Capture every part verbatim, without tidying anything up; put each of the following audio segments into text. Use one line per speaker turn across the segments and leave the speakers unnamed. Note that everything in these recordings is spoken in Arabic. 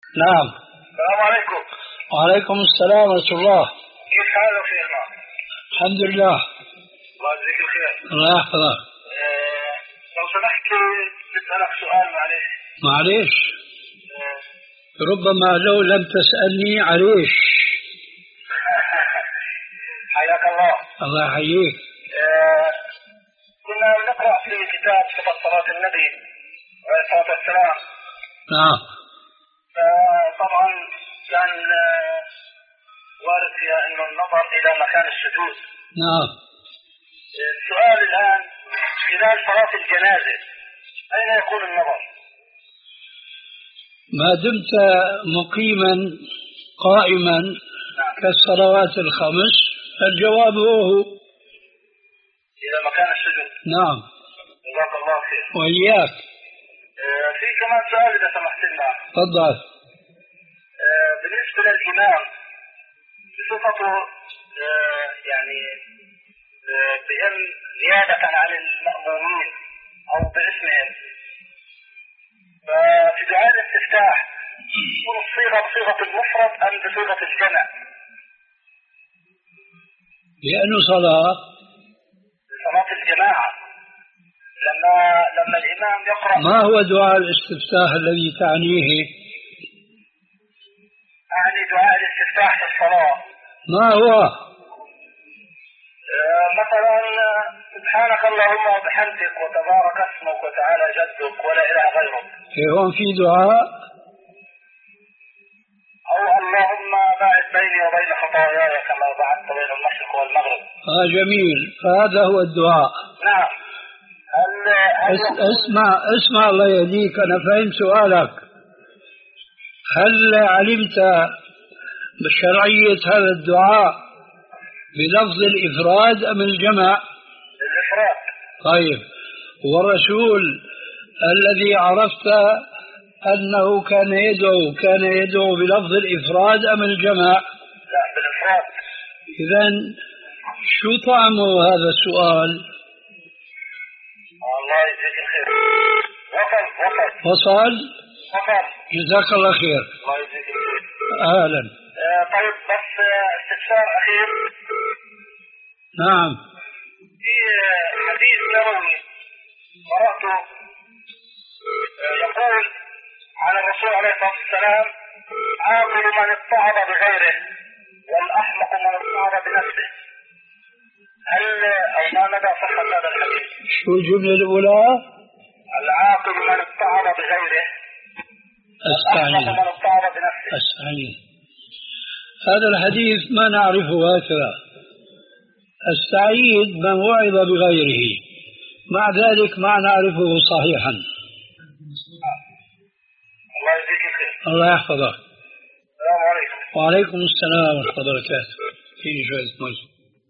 نعم.
السلام عليكم.
وعليكم السلام ورحمة الله.
كيف حالك شيخنا؟
الحمد لله.
الله يجزيك الخير.
الله يحفظك.
أه لو سمحت بسألك سؤال معلش.
معلش.
أه
ربما لو لم تسألني عليش.
حياك الله.
الله يحييك.
أه كنا نقرأ في كتاب صفة صلاة النبي عليه الصلاة والسلام.
نعم.
طبعا كان وارد فيها انه النظر الى مكان السجود.
نعم.
السؤال الان خلال صلاة الجنازة اين يكون النظر؟
ما دمت مقيما قائما
نعم.
كالصلوات الخمس فالجواب هو
الى مكان السجود.
نعم.
جزاك الله خير.
وإياك.
في كمان سؤال إذا سمحت لنا.
تفضل.
بالنسبة للإمام بصفته يعني بأن نيابة عن المأمومين أو باسمهم، ففي دعاء الاستفتاح تكون الصيغة بصيغة المفرد أم بصيغة الجمع؟
لأنه صلاة
صلاة الجماعة لما لما الإمام يقرأ.
ما هو دعاء الاستفتاح الذي تعنيه؟
أعني دعاء الاستفتاح في الصلاة.
ما هو؟
آه مثلا سبحانك اللهم وبحمدك وتبارك اسمك وتعالى جدك ولا إله غيرك.
في هون في دعاء؟
أو اللهم باعد بيني وبين خطاياي كما بعدت بين المشرق والمغرب.
آه جميل، فهذا هو الدعاء.
نعم. هل هل
اسمع اسمع الله يهديك، أنا فهمت سؤالك. هل علمت بشرعية هذا الدعاء بلفظ الإفراد أم الجمع؟
الإفراد.
طيب، والرسول الذي عرفت أنه كان يدعو كان يدعو بلفظ الإفراد أم الجمع؟
لا، بالإفراد.
إذن شو طعم هذا السؤال؟
الله يجزيك الخير. وصل وصل
وصل؟
وصل.
جزاك الله خير.
الله يجزيك الخير.
أهلا.
آه طيب، بس استفسار أخير.
نعم.
في حديث نبوي قرأته يقول عن الرسول عليه الصلاة والسلام: عاقل من اتعظ بغيره والأحمق من اتعظ بنفسه. هل أو ما مدى صحة هذا الحديث؟
شو الجملة الأولى؟
العاقل من اتعظ بغيره والأحمق من اتعظ بنفسه.
الصحيح. هذا الحديث ما نعرفه هكذا. السعيد من وعظ بغيره، مع ذلك ما نعرفه صحيحا.
الله يجزيك الخير.
الله يحفظك.
السلام عليكم.
وعليكم السلام ورحمة الله وبركاته. فيني شوية موز.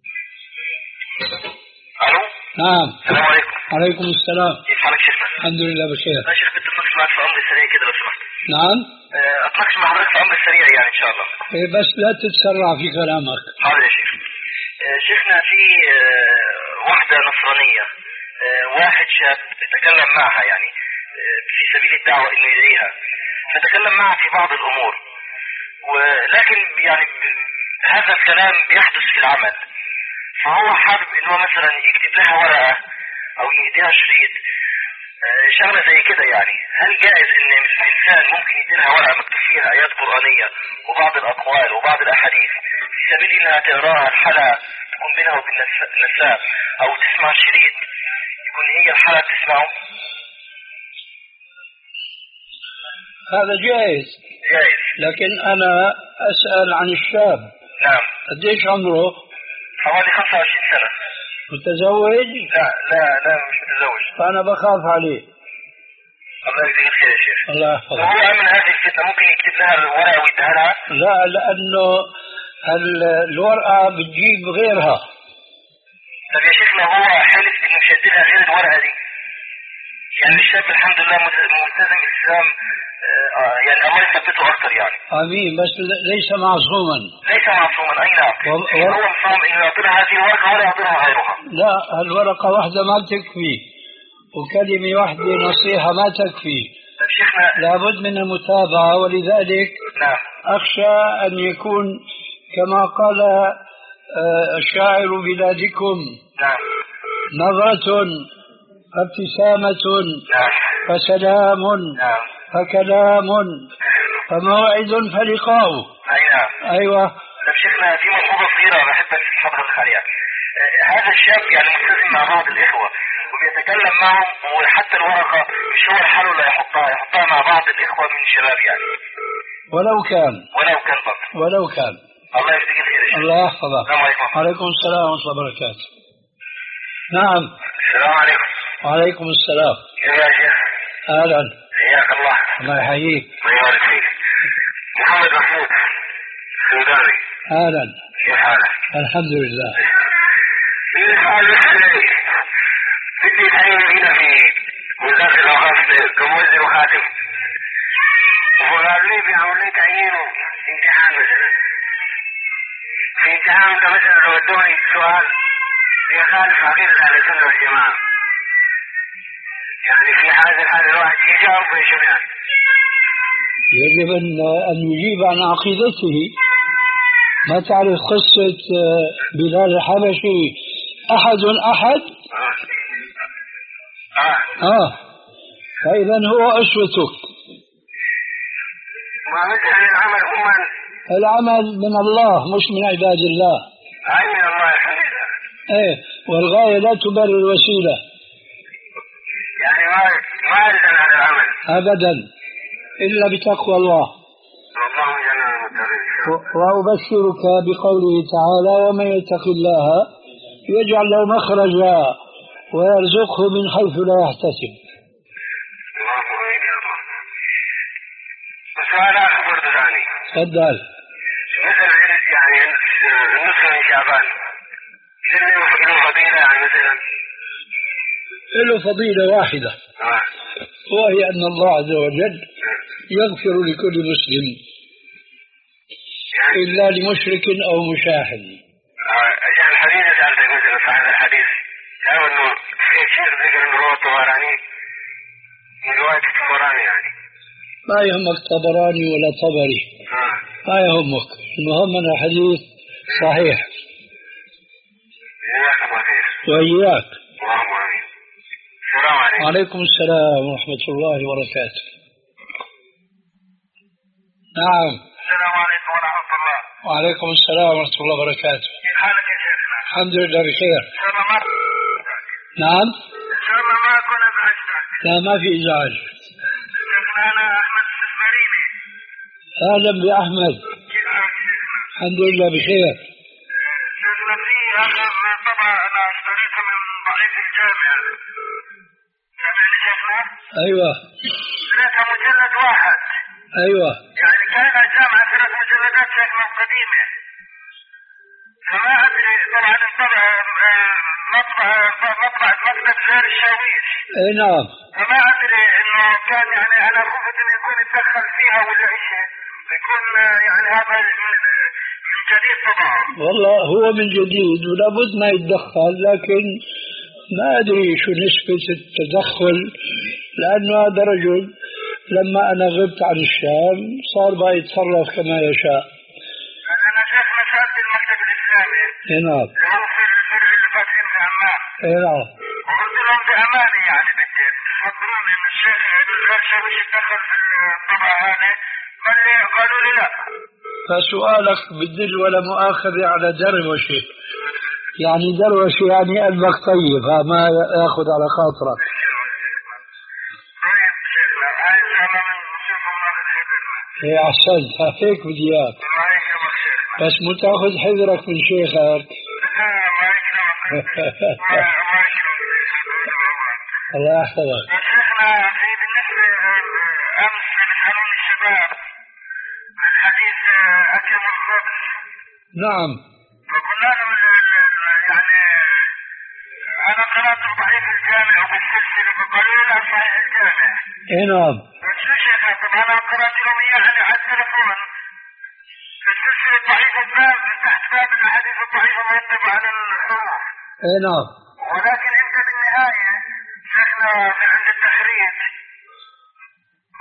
ألو.
نعم.
السلام عليكم.
عليكم السلام.
كيف حالك شيخنا؟
الحمد لله بخير.
يا شيخ بدي أتناقش معك في أمر سريع كده لو سمحت.
نعم.
أتناقش مع حضرتك في أمر سريع يعني إن شاء الله.
إيه بس لا تتسرع في كلامك.
حاضر يا شيخ. شيخنا في واحدة نصرانية، واحد شاب تكلم معها يعني في سبيل الدعوة إنه يدعيها، فتكلم معها في بعض الأمور، ولكن يعني هذا الكلام بيحدث في العمل، فهو حابب إنه مثلا يكتب لها ورقة أو يهديها شريط شغلة زي كده. يعني هل جائز إن الإنسان ممكن يديلها ورقة مكتوب فيها آيات قرآنية وبعض الأقوال وبعض الأحاديث في سبيل إنها تقراها الحلقة تكون بينها وبين النساء، أو تسمع شريط يكون هي الحلقة تسمعه؟
هذا جائز.
جائز.
لكن أنا أسأل عن الشاب.
نعم.
قديش عمره؟
حوالي خمسة وعشرين سنة.
متزوج؟
لا لا لا مش متزوج.
فأنا بخاف عليه.
الله يجزيك الخير يا شيخ.
الله يحفظك.
وهو من هذه الفتنة ممكن يكتب لها الورقة ويديها لها؟
لا، لأنه الورقة بتجيب غيرها.
طب يا شيخنا هو حلف إنه مش هيديلها غير الورقة دي. يعني الشاب الحمد لله ملتزم التزام آه يعني الله يثبته أكثر يعني.
آمين. بس ليس معصوما.
ليس معصوما، أي نعم. و... و... هو مصمم إنه يعطيها هذه الورقة ولا يعطيها غيرها.
لا، الورقة واحدة ما تكفي، وكلمة واحدة نصيحة ما تكفي. لابد من المتابعة، ولذلك
نعم.
أخشى أن يكون كما قال الشاعر بلادكم
نعم.
نظرة ابتسامة
نعم.
فسلام
نعم.
فكلام فموعد فلقاء.
أي نعم.
أيوة.
طيب شيخنا في ملحوظة صغيرة بحب حضرتك عليها. هذا الشاب يعني ملتزم مع بعض الإخوة وبيتكلم معهم، وحتى الورقة مش هو الحل ولا يحطها يحطها مع بعض الإخوة من الشباب يعني.
ولو كان
ولو كان برضه.
ولو كان.
الله يجزيك الخير يا شيخ.
الله يحفظك.
السلام عليكم.
وعليكم السلام ورحمة الله وبركاته. نعم.
السلام عليكم.
وعليكم السلام.
كيف يا شيخ؟
أهلا.
حياك الله.
الله يحييك.
الله يبارك فيك. محمد محمود السوداني.
أهلا.
كيف حالك؟
الحمد لله.
كيف حالك؟ بدي تعين هنا في وزارة الأوقاف كموزع وخادم، وقال لي بيعمل لي تعيينه امتحان مثلا. في امتحان انت مثلا لو ادوني سؤال يخالف عقيدة أهل السنة والجماعة، يعني في هذا الحال الواحد يجاوب ويشمع.
يجب أن يجيب عن عقيدته. ما تعرف قصة بلال الحبشي أحد أحد؟
آه.
آه. فإذا هو أسوتك.
ما مثل العمل هم
العمل من الله مش من عباد الله.
أي من الله حقيقة.
إيه، والغاية لا تبرر الوسيلة.
يعني ما ما أريد عن العمل
أبدا إلا بتقوى الله.
والله جل وعلا.
وأبشرك بقوله تعالى: ومن يتق الله يجعل له مخرجا ويرزقه من حيث لا يحتسب.
الله أكبر يا الله. وسؤال آخر برضه ثاني.
تفضل.
مثلا يعني النصف من شعبان له فضيلة يعني مثلا؟
له فضيلة واحدة،
آه.
وهي أن الله عز وجل يغفر لكل مسلم
يعني
إلا لمشرك أو مشاحن.
آه. عشان الحديث سألتك مثلا في هذا الحديث قالوا إنه في شيخ ذكر إنه هو الطبراني من رواية الطبراني يعني.
ما يهمك طبراني ولا طبري.
آه.
ما يهمك، المهم أن الحديث صحيح.
جزاك الله خير.
وإياك.
اللهم آمين. السلام عليكم.
وعليكم السلام ورحمة الله وبركاته. نعم.
السلام عليكم ورحمة الله.
وعليكم السلام ورحمة الله وبركاته.
كيف حالك يا شيخنا؟
الحمد لله بخير.
إن شاء الله ما
نعم.
إن شاء الله ما أكون أزعجتك.
لا، ما في إزعاج.
شيخنا أنا أحمد السفريني.
أهلا بأحمد.
كيف حالك شيخنا؟
الحمد لله بخير.
شيخنا في آخر طبعة أنا اشتريتها من ضعيف الجامع. سامعني شيخنا؟
أيوة.
اشتريتها مجلد واحد.
أيوة.
يعني كان الجامعة ثلاث مجلدات شيخنا قديمة. فما أدري طبعا الطبع مطبع مطبع مكتب غير الشاويش.
أي نعم.
فما أدري إنه كان يعني أنا خفت إنه يكون يتدخل فيها ولا شيء، يكون يعني هذا من جديد طبعا.
والله هو من جديد ولا بد ما يتدخل، لكن ما أدري شو نسبة التدخل، لأنه هذا رجل لما أنا غبت عن الشام صار بقى يتصرف كما يشاء.
أنا شيخنا سألت المكتب الإسلامي.
اي نعم.
اللي هو في الفرع اللي فاتحين في عمان.
اي نعم.
وقلت لهم بأمانة يعني بدي تخبروني إن الشيخ غير شاويش يتدخل في الطبعة هذه، قالوا لي لا.
فسؤالك بدل ولا مؤاخذة على دروشة، يعني دروشة يعني قلبك طيب، ما ياخذ على خاطرك.
طيب شيخنا هاي إن شاء الله نشوفهم مرة حذرنا.
ايه أحسنت، هيك بدي إياك.
الله يكرمك شيخنا.
بس مو تاخذ حذرك من شيخك.
الله يكرمك. الله يكرمك.
الله يحفظك.
شيخنا في بالنسبة أمس بيسألوني الشباب من حديث أكل الخبز.
نعم.
فقلنا لهم يعني أنا قرأت ضعيف الجامع وبالسلسلة فقالوا لي لا صحيح الجامع.
اي نعم.
شو شيخ طبعا أنا قرأت لهم يعني على التلفون في السلسلة ضعيف الباب من تحت باب الأحاديث الضعيفة مرتبة على الحروف.
اي نعم.
ولكن أنت بالنهاية شيخنا عند التخريج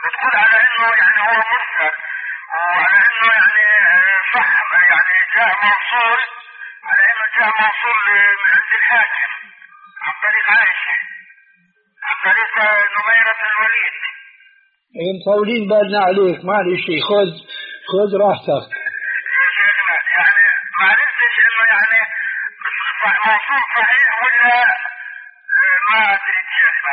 يعني هو مرسل، وعلى انه يعني صح يعني جاء موصول، على انه جاء موصول من عند الحاكم عن طريق عائشة عن طريق نميرة الوليد.
مطولين بالنا عليك، معلش خذ خذ راحتك.
يا شيخنا يعني ما عرفتش انه يعني موصول صحيح ولا ما ادري شيخنا.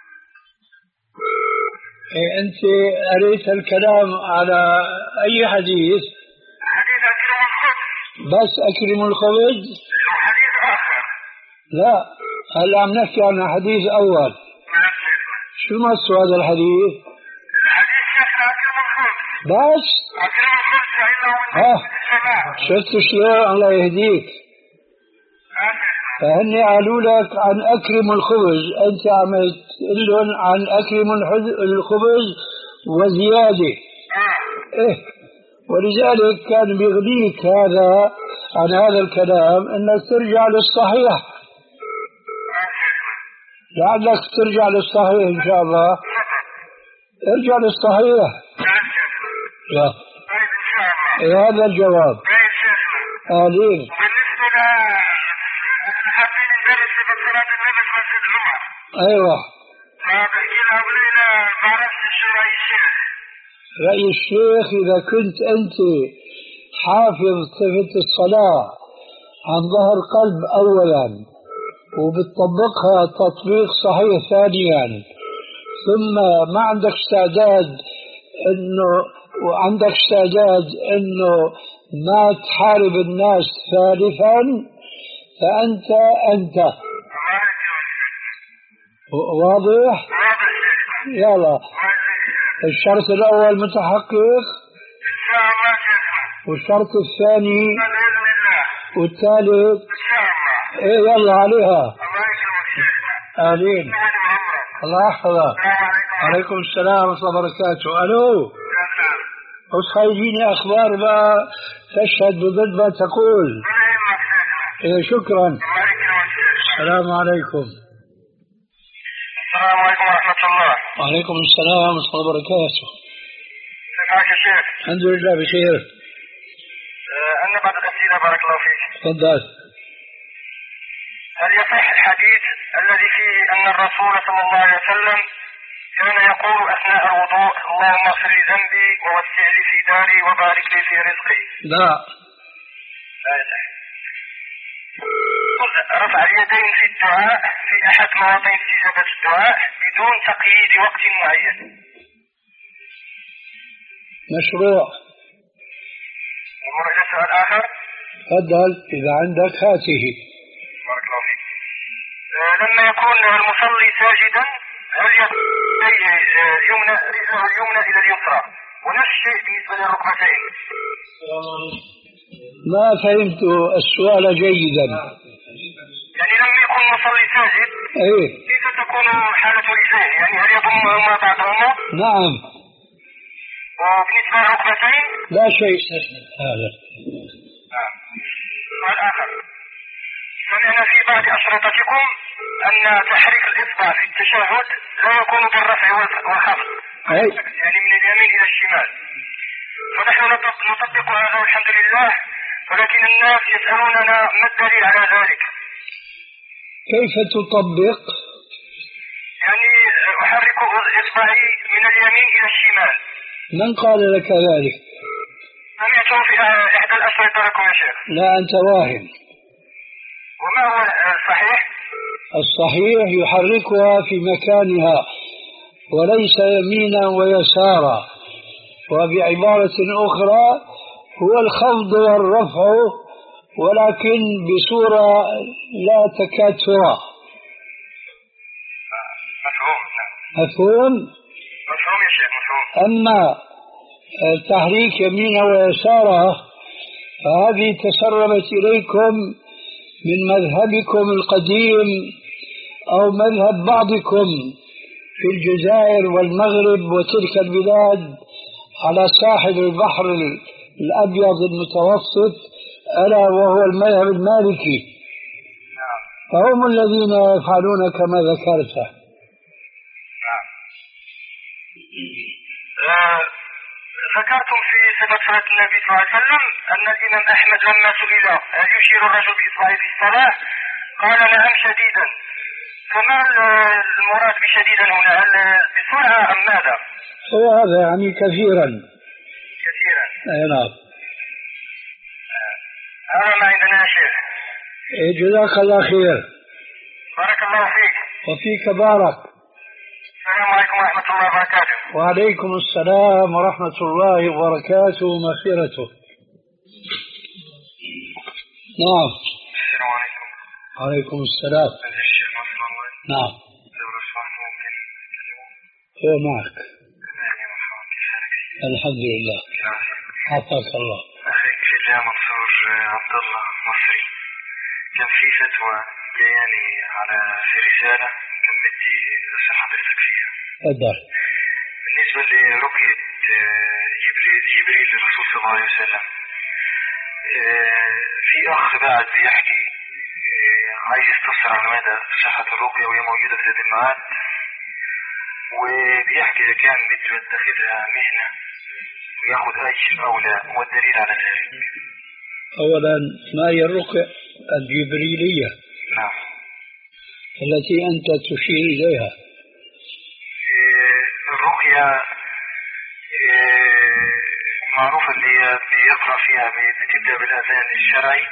انت قريت الكلام على اي حديث؟
حديث اكرم الخبز.
بس اكرم الخبز؟
وحديث اخر.
لا هلا عم نحكي عن حديث اول.
نعم شيخنا.
شو نص هذا الحديث؟
الحديث شيخنا اكرم الخبز.
بس؟
اكرم الخبز فانه من
ها
السماء.
شفت شلون؟ الله يهديك. فهن قالوا لك عن أكرم الخبز، أنت عملت لهم عن أكرم الخبز وزيادة. إيه ولذلك كان بيغنيك هذا عن هذا الكلام أنك ترجع للصحيح، لعلك ترجع للصحيح إن شاء الله. ارجع للصحيح. لا إيه هذا الجواب. آلين. ايوه رأي الشيخ اذا كنت انت حافظ صفة الصلاة عن ظهر قلب اولا وبتطبقها تطبيق صحيح ثانيا، ثم ما عندك استعداد انه وعندك استعداد انه ما تحارب الناس ثالثا، فانت انت واضح؟ يلا الشرط الأول متحقق والشرط الثاني والثالث إيه يلا عليها. آمين. الله يحفظك. عليكم السلام ورحمة الله وبركاته. ألو بس خايفيني أخبار ما تشهد بضد ما تقول. إيه شكرا. السلام عليكم.
السلام عليكم ورحمة الله.
وعليكم السلام ورحمة الله وبركاته.
كيف حالك يا شيخ؟
الحمد لله بخير.
أه أنا بعد الأسئلة بارك الله فيك.
تفضل.
هل يصح الحديث الذي فيه أن الرسول صلى الله عليه وسلم كان يقول أثناء الوضوء اللهم اغفر لي ذنبي ووسع لي في داري وبارك لي في رزقي؟
لا.
لا يصح. رفع اليدين في الدعاء في أحد مواطن استجابة الدعاء بدون تقييد وقت معين.
مشروع.
نمر إلى سؤال آخر.
تفضل إذا عندك هاته.
بارك الله فيك. أه لما يكون المصلي ساجدا هل يديه اليمنى رجله اليمنى إلى اليسرى ونفس الشيء بالنسبة للركبتين؟
ما فهمت السؤال جيدا.
يعني لما يكون المصلي ساجد
ايه
كيف تكون حالة رجليه؟ يعني هل يضمهما بعضهما؟
نعم.
وبالنسبة للركبتين؟
لا شيء هذا.
نعم. سؤال آخر. سمعنا في بعض أشرطتكم أن تحريك الإصبع في التشهد لا يكون بالرفع والخفض، يعني من اليمين إلى الشمال، فنحن نطبق هذا والحمد لله، ولكن الناس يسألوننا ما الدليل على ذلك؟
كيف تطبق؟
يعني أحرك إصبعي من اليمين إلى الشمال.
من قال لك ذلك؟
سمعته في إحدى الأشرطة لكم يا شيخ.
لا أنت واهم.
وما هو الصحيح؟
الصحيح يحركها في مكانها وليس يمينا ويسارا، وبعبارة أخرى هو الخفض والرفع ولكن بصورة لا تكاد ترى.
مفهوم.
مفهوم؟
مفهوم يا شيخ مفهوم.
أما تحريك يمينه ويساره فهذه تسربت إليكم من مذهبكم القديم أو مذهب بعضكم في الجزائر والمغرب وتلك البلاد على ساحل البحر الأبيض المتوسط، ألا وهو المذهب المالكي، فهم الذين يفعلون كما ذكرت.
آه صفة صلاة النبي صلى الله عليه وسلم أن الإمام أحمد لما سئل هل يشير الرجل بإصبعه في الصلاة قال نعم شديدا. فما المراد بشديدا هنا؟ هل بسرعة أم ماذا؟
هو هذا يعني كثيرا
كثيرا.
أي نعم.
هذا ما عندنا يا شيخ.
جزاك الله خير.
بارك الله فيك.
وفيك بارك.
السلام عليكم ورحمة الله وبركاته.
وعليكم السلام ورحمة الله وبركاته ومغفرته. نعم.
السلام عليكم.
وعليكم السلام.
الشيخ محمد الله.
نعم.
لو سمحت ممكن اليوم.
هو معك.
أهلا وسهلا. كيف حالك؟
الحمد لله. عافاك الله.
أخيك في الله منصور عبد الله مصري. كان في فتوى جاياني على في رسالة كان بدي أسأل حضرتك فيها.
تفضل.
بالنسبة لرقية جبريل جبريل للرسول صلى الله عليه وسلم، في أخ بعد بيحكي عايز يستفسر عن مدى صحة الرقية وهي موجودة في زاد المعاد، وبيحكي إذا كان بده يتخذها مهنة ويأخذ أجر أو لا، والدليل على ذلك.
أولا ما هي الرقية الجبريلية؟
نعم.
التي أنت تشير إليها.
الرقية معروفة اللي بيقرأ فيها بتبدأ بالأذان الشرعي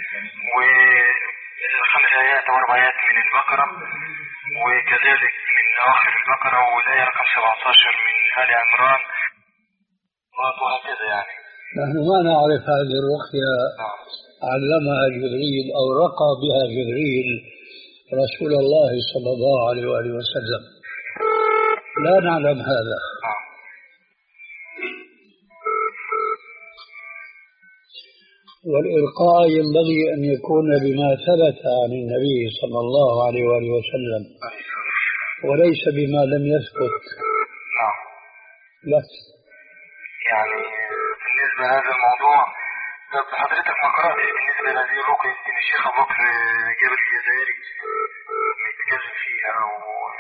وخمس آيات أو أربع آيات من البقرة، وكذلك من أواخر البقرة والآية رقم سبعة عشر من آل عمران وهكذا يعني.
نحن ما نعرف هذه الرقية علمها جبريل أو رقى بها جبريل رسول الله صلى الله عليه وآله وسلم، لا نعلم هذا. والإلقاء ينبغي أن يكون بما ثبت عن النبي صلى الله عليه وآله وسلم وليس بما لم يثبت.
نعم.
بس
يعني بالنسبة لهذا الموضوع، طب حضرتك ما قرأتش بالنسبة لهذه الرقية إن الشيخ أبو بكر جابر الجزائري يتكلم فيها و...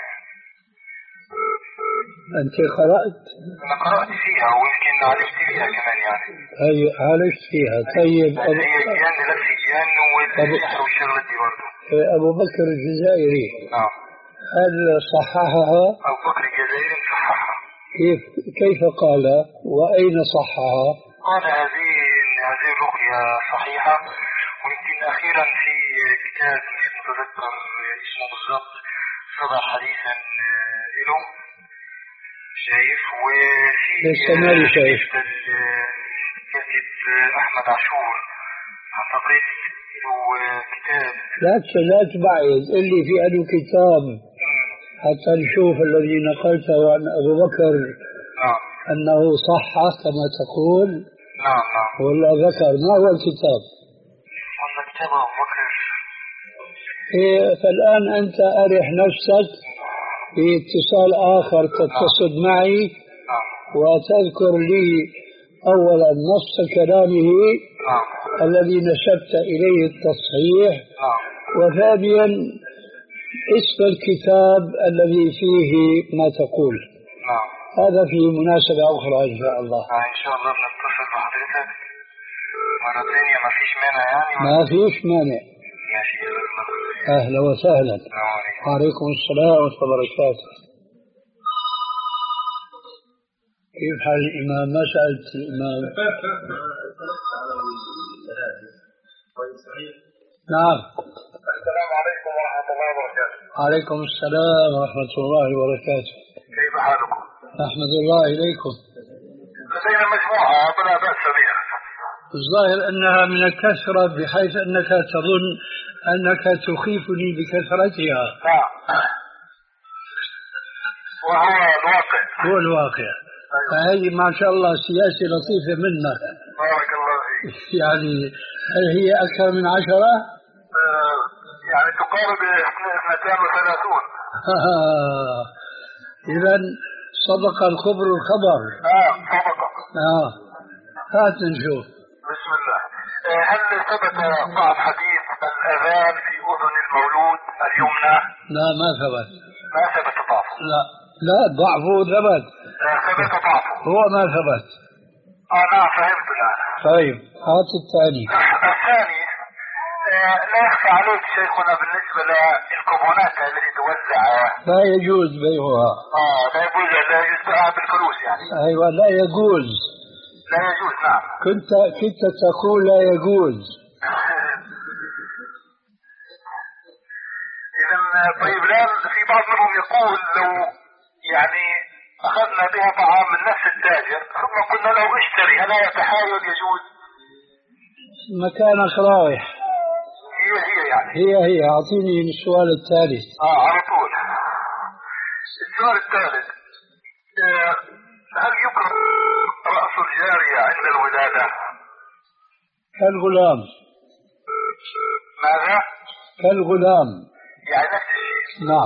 أنت قرأت؟
أنا قرأت فيها ويمكن عالجت فيها كمان يعني.
أي عالجت فيها. طيب
أبو... هي جيان نفس جيان والسحر والشغلة دي برضه.
أبو بكر الجزائري.
نعم.
هل صححها؟
أبو بكر الجزائري صححها.
كيف كيف قال؟ وأين صححها؟
قال هذه هذه الرقية صحيحة، ويمكن أخيرا في كتاب مش متذكر اسمه بالضبط صدر حديثا له شايف، وفي
لسه شايف
كاتب أحمد عاشور أعتقد له كتاب.
لا لا تبعد اللي في أنه كتاب حتى نشوف الذي نقلته عن أبو بكر.
نعم.
أنه صح كما تقول.
نعم نعم.
ولا ذكر ما هو الكتاب؟
والله كتاب أبو بكر.
إيه فالآن أنت أرح نفسك في اتصال آخر تتصل معي وتذكر لي أولا نص كلامه الذي نسبت إليه التصحيح، وثانيا اسم الكتاب الذي فيه ما تقول. هذا في مناسبة أخرى إن شاء الله.
إن شاء الله بنتصل بحضرتك مرة ثانية، ما فيش مانع يعني؟
ما فيش مانع. أهلا وسهلا. وعليكم السلام ورحمة الله وبركاته. كيف حال الإمام؟ ما سألت الإمام. نعم.
السلام عليكم ورحمة الله وبركاته.
عليكم السلام ورحمة الله وبركاته.
كيف حالكم؟
أحمد الله إليكم.
لدينا مجموعة بلا بأس بها.
الظاهر أنها من الكثرة بحيث أنك تظن أنك تخيفني بكثرتها.
نعم. وهو الواقع.
هو الواقع. أيوة. فهذه ما شاء الله سياسة لطيفة منك.
بارك الله فيك.
يعني هل هي أكثر من عشرة؟
آه يعني تقارب اثنتين وثلاثون.
إذا صدق الخبر الخبر.
آه صدق.
آه هات نشوف.
بسم الله. هل ثبت بعض حديث الأذان في أذن المولود اليمنى؟
لا ما ثبت.
ما ثبت ضعفه.
لا لا ضعفه ثبت.
ثبت ضعفه.
هو ما ثبت.
اه نعم فهمت الآن.
طيب هات الثاني.
الثاني آه لا يخفى عليك شيخنا بالنسبة للكوبونات التي توزع
لا يجوز بيعها.
اه لا يجوز لا يجوز بيعها بالفلوس يعني.
ايوه لا يجوز.
لا يجوز نعم.
كنت كنت تقول لا يجوز.
إذا طيب الآن في بعض منهم يقول لو يعني أخذنا بها طعام من نفس التاجر ثم قلنا له اشتري هل يتحايل يجوز؟
مكانك رايح.
هي هي يعني.
هي هي أعطيني السؤال الثالث.
آه على طول. السؤال الثالث آه هل يكره رأس الجارية عند الولادة؟
كالغلام.
ماذا؟
كالغلام.
يعني نفس الشيء.
نعم.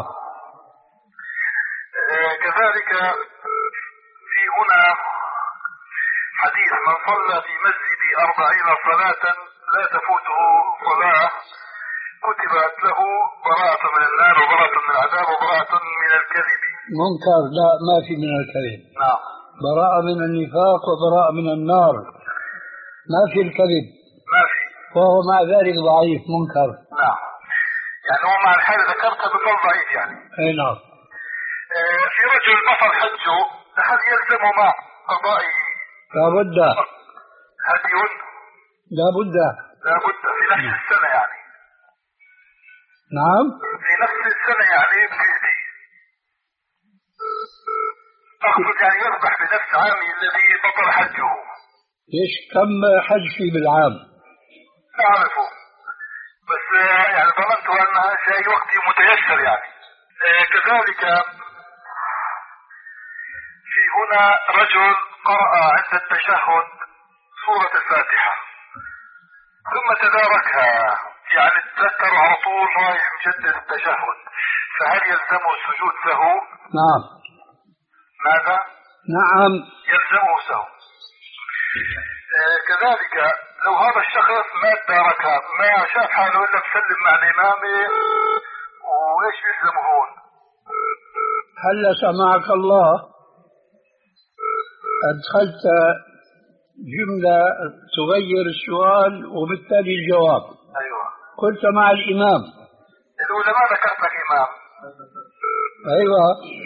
آه كذلك في هنا حديث من صلى في مسجد أربعين صلاة لا تفوته صلاة كتبت له براءة من النار وبراءة من العذاب وبراءة من الكذب.
منكر. لا ما في من الكذب.
نعم.
براءة من النفاق وبراءة من النار. ما في الكذب.
ما في.
وهو مع ذلك ضعيف منكر.
نعم. يعني هو مع الحالة ذكرتها بقول ضعيف يعني.
اي نعم.
آه في رجل بطل حجه هل يلزم مع قضائه؟
لا بد.
هدي؟
لا بد.
لا بد في نفس السنة يعني.
نعم.
في نفس السنة يعني بيهدي. أقصد يعني يذبح بنفس عامه الذي بطل حجه.
ايش كم حج في بالعام؟
لا أعرفه بس يعني ظننت أنها في وقت متيسر يعني. آه كذلك في هنا رجل قرأ عند التشهد سورة الفاتحة ثم تداركها يعني تذكر على طول رايح مجدد التشهد فهل يلزمه السجود سهو؟
نعم.
ماذا؟
نعم
يلزمه سهو. آه كذلك لو هذا الشخص ما تداركها ما شاف حاله إلا مسلم مع الإمام وإيش يلزمه هون؟
هل سمعك الله أدخلت جملة تغير السؤال وبالتالي الجواب.
أيوة.
قلت مع الإمام.
الأولى ما ذكرت لك إمام.
أيوة.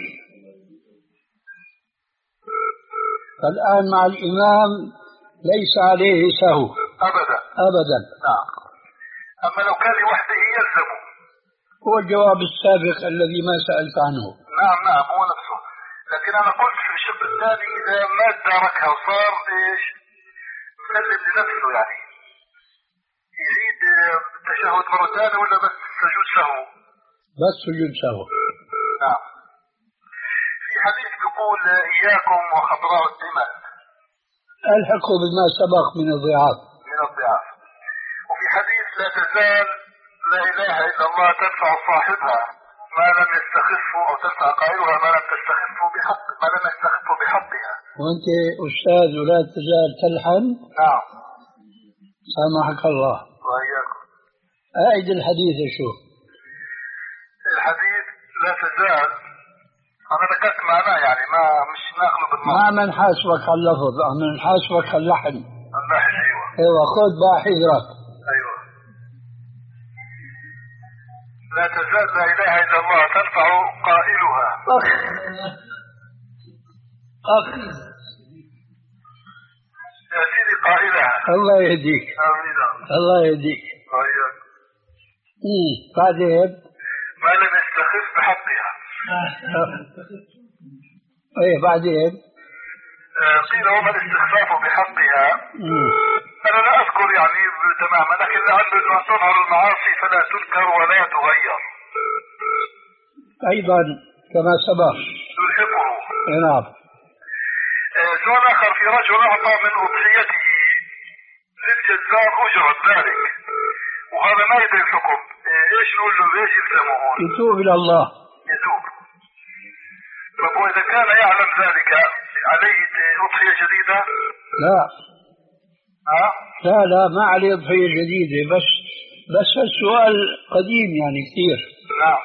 الآن مع الإمام ليس عليه سهو.
أبدا.
أبدا.
نعم. أما لو كان لوحده يلزمه.
هو الجواب السابق الذي ما سألت عنه.
نعم نعم هو نفسه. لكن أنا قلت في الشق الثاني إذا ما تداركها وصار إيش مسلم لنفسه يعني يعيد التشهد مرة ثانية ولا بس سجود سهو؟
بس سجود سهو.
نعم. في حديث يقول إياكم وخضراء الدماء.
ألحقوا بما سبق من الضعاف.
من الضعاف. وفي حديث لا تزال لا إله إلا الله تدفع صاحبها ما لم يستخفوا أو تدفع قائلها ما لم تستخفوا بحق ما لم يستخفوا بحقها.
وأنت أستاذ ولا تزال تلحن؟
نعم.
سامحك الله.
وإياكم.
أعد الحديث شوف.
الحديث لا تزال أنا ذكرت معناه يعني ما مش ناخذ بالنص.
ما من حاسبك على اللفظ من حاسبك على اللحن.
اللحن أيوة.
أيوة خذ بقى حذرك.
أيوة. لا تزال لا إله إلا الله تنفع قائلها.
أخ أخ
يا سيدي قائلها.
الله يهديك.
آمين.
الله يهديك.
وإياك.
إيه بعدين
ما لم يستخف بحقها.
إيه بعدين
آه قيل وما الاستخفاف بحقها.
مم.
أنا لا أذكر يعني تماما لكن لعل أن تظهر المعاصي فلا تذكر ولا تغير.
أيضا كما سبق.
تلحقه.
نعم.
آه سؤال آخر في رجل أعطى من أضحيته للجزار أجرة ذلك وهذا ما يدري الحكم. آه إيش نقول له إيش يلزمه هون؟
يتوب إلى الله.
يتوب. طب وإذا كان يعلم ذلك عليه أضحية جديدة؟
لا.
ها؟
لا لا ما عليه أضحية جديدة بس بس السؤال قديم يعني كثير.
نعم.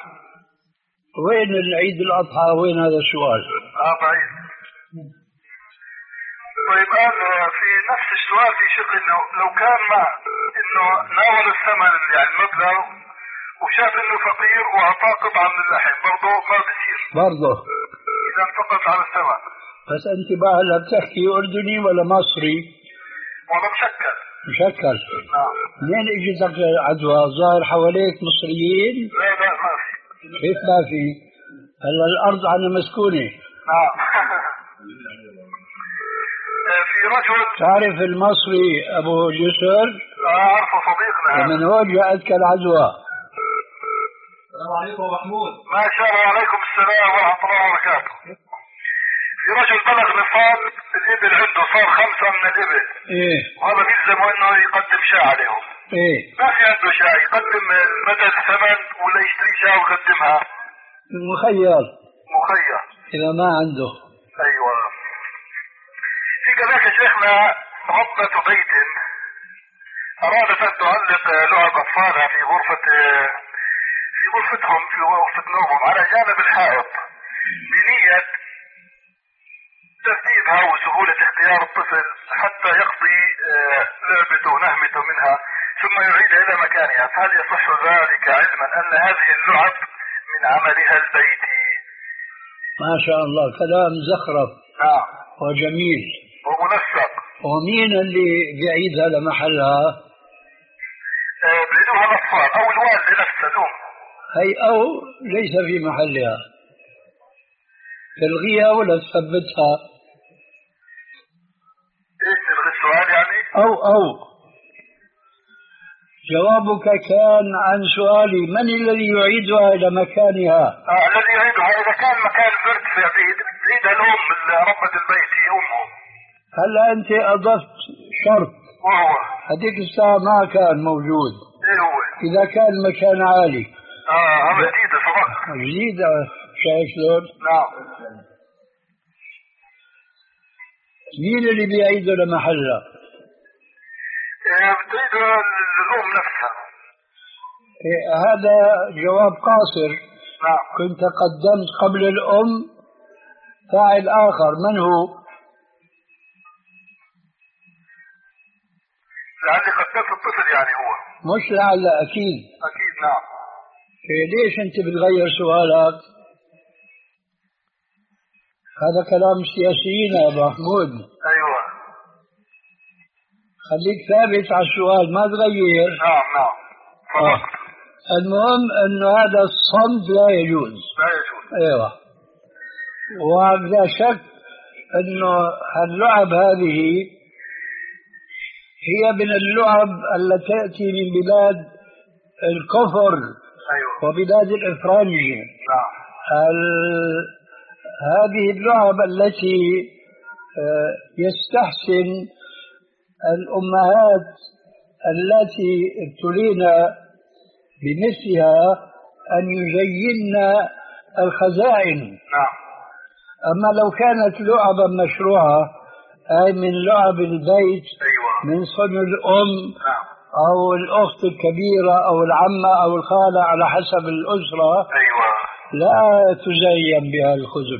وين العيد الأضحى وين هذا السؤال؟
آه بعيد. طيب قال في نفس السؤال في شق انه لو كان مع انه ناول الثمن يعني المبلغ وشاف انه فقير واعطاه قطعه من اللحم برضه ما بصير
برضه
اذا انتقد على الثمن.
بس انت بقى هلا بتحكي اردني ولا مصري؟
والله مشكل.
مشكل.
نعم.
منين اجتك عدوى؟ ظاهر حواليك مصريين؟
لا لا ما في.
كيف ما في؟ هلا الارض عنا مسكونه.
نعم. في رجل
تعرف المصري ابو يسر؟
اعرفه صديقنا.
من هون جاءتك العدوى.
السلام عليكم محمود.
ما شاء الله. وعليكم السلام ورحمه الله وبركاته. في رجل بلغ نصاب الابل عنده صار خمسه من الابل.
ايه.
وهذا بيلزمه انه يقدم شاة عليهم.
ايه.
ما في عنده شاة يقدم بدل ثمن ولا يشتري شاة ويقدمها؟
مخير.
مخير.
اذا ما عنده.
ايوه. في كذلك شيخنا ربة بيت ارادت ان تعلق لعب اطفالها في غرفة في غرفتهم في غرفة نومهم على جانب الحائط بنية ترتيبها وسهولة اختيار الطفل حتى يقضي لعبته ونهمته منها ثم يعيدها الى مكانها، فهل يصح ذلك علما ان هذه اللعب من عملها البيتي؟
ما شاء الله كلام زخرف.
نعم.
وجميل.
ومنسق.
ومين اللي بيعيدها لمحلها؟
أه بيعيدوها الاطفال او الوالدة نفسها الام.
هي او ليس في محلها. تلغيها ولا تثبتها؟
ايش تلغي السؤال يعني؟
او او جوابك كان عن سؤالي من الذي يعيدها الى مكانها؟
آه الذي يعيدها اذا كان مكان فرد في عيد تعيدها الام ربة البيت هي امه.
هلا انت اضفت شرط
وهو
هذيك الساعه ما كان موجود.
ايه هو؟
اذا كان مكان عالي.
اه هذا جديدة صراحة.
جديدة. شايف شلون؟
نعم.
مين اللي بيعيده لمحلها؟
إيه بتعيدها الام نفسها.
إيه هذا جواب قاصر.
نعم.
كنت قدمت قبل الام فاعل اخر، من هو؟
لعلي قدمت الطفل يعني هو.
مش لعل، اكيد.
اكيد. نعم.
إيه ليش انت بتغير سؤالك؟ هذا كلام السياسيين يا ابو محمود.
ايوه.
خليك ثابت على السؤال ما تغير.
نعم نعم.
آه. المهم انه هذا الصمت لا يجوز.
لا يجوز.
ايوه. ولا شك انه اللعب هذه هي من اللعب التي تاتي من بلاد الكفر.
ايوه.
وبلاد الافرنج.
نعم.
ال... هذه اللعب التي يستحسن الأمهات التي ابتلينا بمثلها أن يزين الخزائن.
نعم.
أما لو كانت لعبا مشروعة أي من لعب البيت.
أيوة.
من صنع الأم.
نعم.
أو الأخت الكبيرة أو العمة أو الخالة على حسب الأسرة.
أيوة.
لا تزين بها الخزن.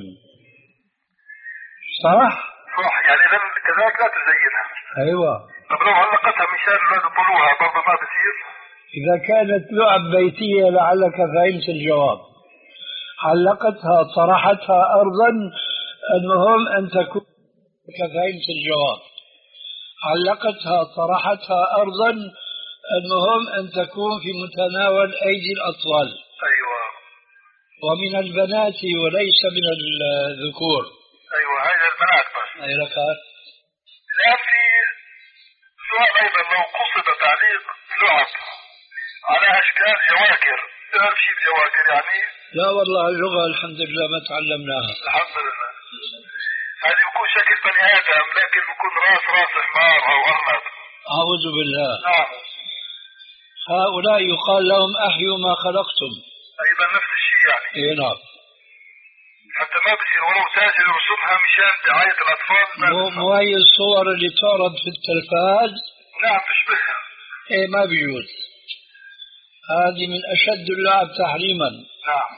صح؟
صح. يعني إذا كذلك لا تزينها.
أيوة.
طب لو علقتها مشان لا يطلوها برضه ما بصير؟
إذا كانت لعب بيتية لعلك فهمت الجواب. علقتها طرحتها أرضا المهم أن تكون فهمت الجواب. علقتها طرحتها أرضا المهم أن تكون في متناول أيدي الأطفال.
أيوة.
ومن البنات وليس من الذكور.
أيوة هاي البنات بس.
أي ركعت.
الآن في سؤال أيضا لو قصد تعليق لعب على أشكال جواكر، تعرف شيء الجواكر يعني؟
لا والله اللغة الحمد لله ما تعلمناها.
الحمد لله. هذه بيكون شكل بني آدم لكن بيكون راس راس حمار أو أرنب.
أعوذ بالله.
نعم.
هؤلاء يقال لهم أحيوا ما خلقتم.
أيضا نفس الشيء يعني.
إيه نعم.
حتى ما بصير ولو تاجر يرسمها مشان دعاية الأطفال.
مو مو هي الصور اللي تعرض في التلفاز.
نعم تشبهها.
إيه ما بيجوز. هذه من أشد اللعب تحريما.
نعم.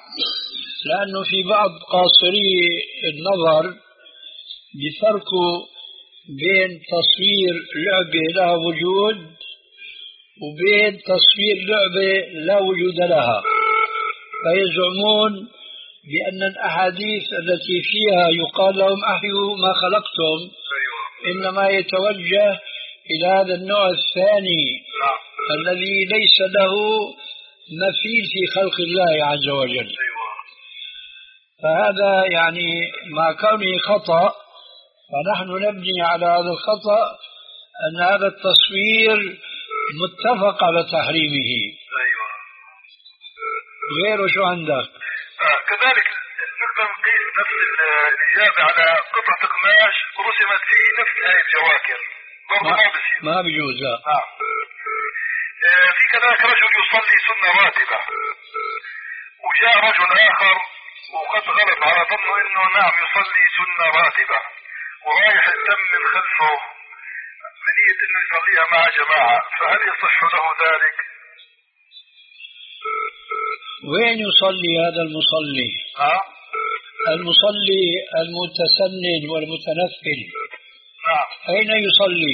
لأنه في بعض قاصري النظر بيفرقوا بين تصوير لعبة لها وجود وبين تصوير لعبة لا وجود لها. فيزعمون بأن الأحاديث التي فيها يقال لهم أحيوا ما خلقتم إنما يتوجه إلى هذا النوع الثاني الذي ليس له مثيل في خلق الله عز وجل. فهذا يعني مع كونه خطأ فنحن نبني على هذا الخطأ أن هذا التصوير متفق على تحريمه. غيره شو عندك؟
آه كذلك نقدر نقيس نفس الإجابة على قطعة قماش رسمت فيه نفس هذه الجواكر برضه ما بصير،
ما بيجوز.
آه. آه في كذلك رجل يصلي سنة راتبة وجاء رجل آخر وقد غلط على ظنه إنه نعم يصلي سنة راتبة ورايح الدم من خلفه بنية إنه يصليها مع جماعة، فهل يصح له ذلك؟
وين يصلي هذا المصلي؟
ها؟
المصلي المتسنن والمتنفل.
نعم.
أين يصلي؟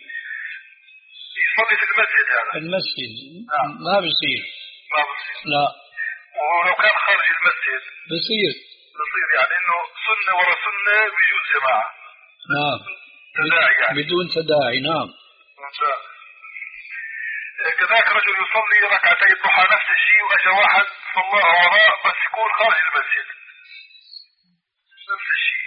يصلي في المسجد هذا.
في المسجد.
نعم.
ما بصير.
ما بصير.
لا.
ولو كان خارج المسجد
بصير.
بصير يعني إنه سنة ورا سنة بجوز جماعة.
نعم.
تداعي يعني.
بدون تداعي. نعم.
ممتاز. كذلك رجل يصلي ركعتي الضحى نفس الشيء وأجا واحد صلاها وراء بس يكون خارج المسجد نفس الشيء.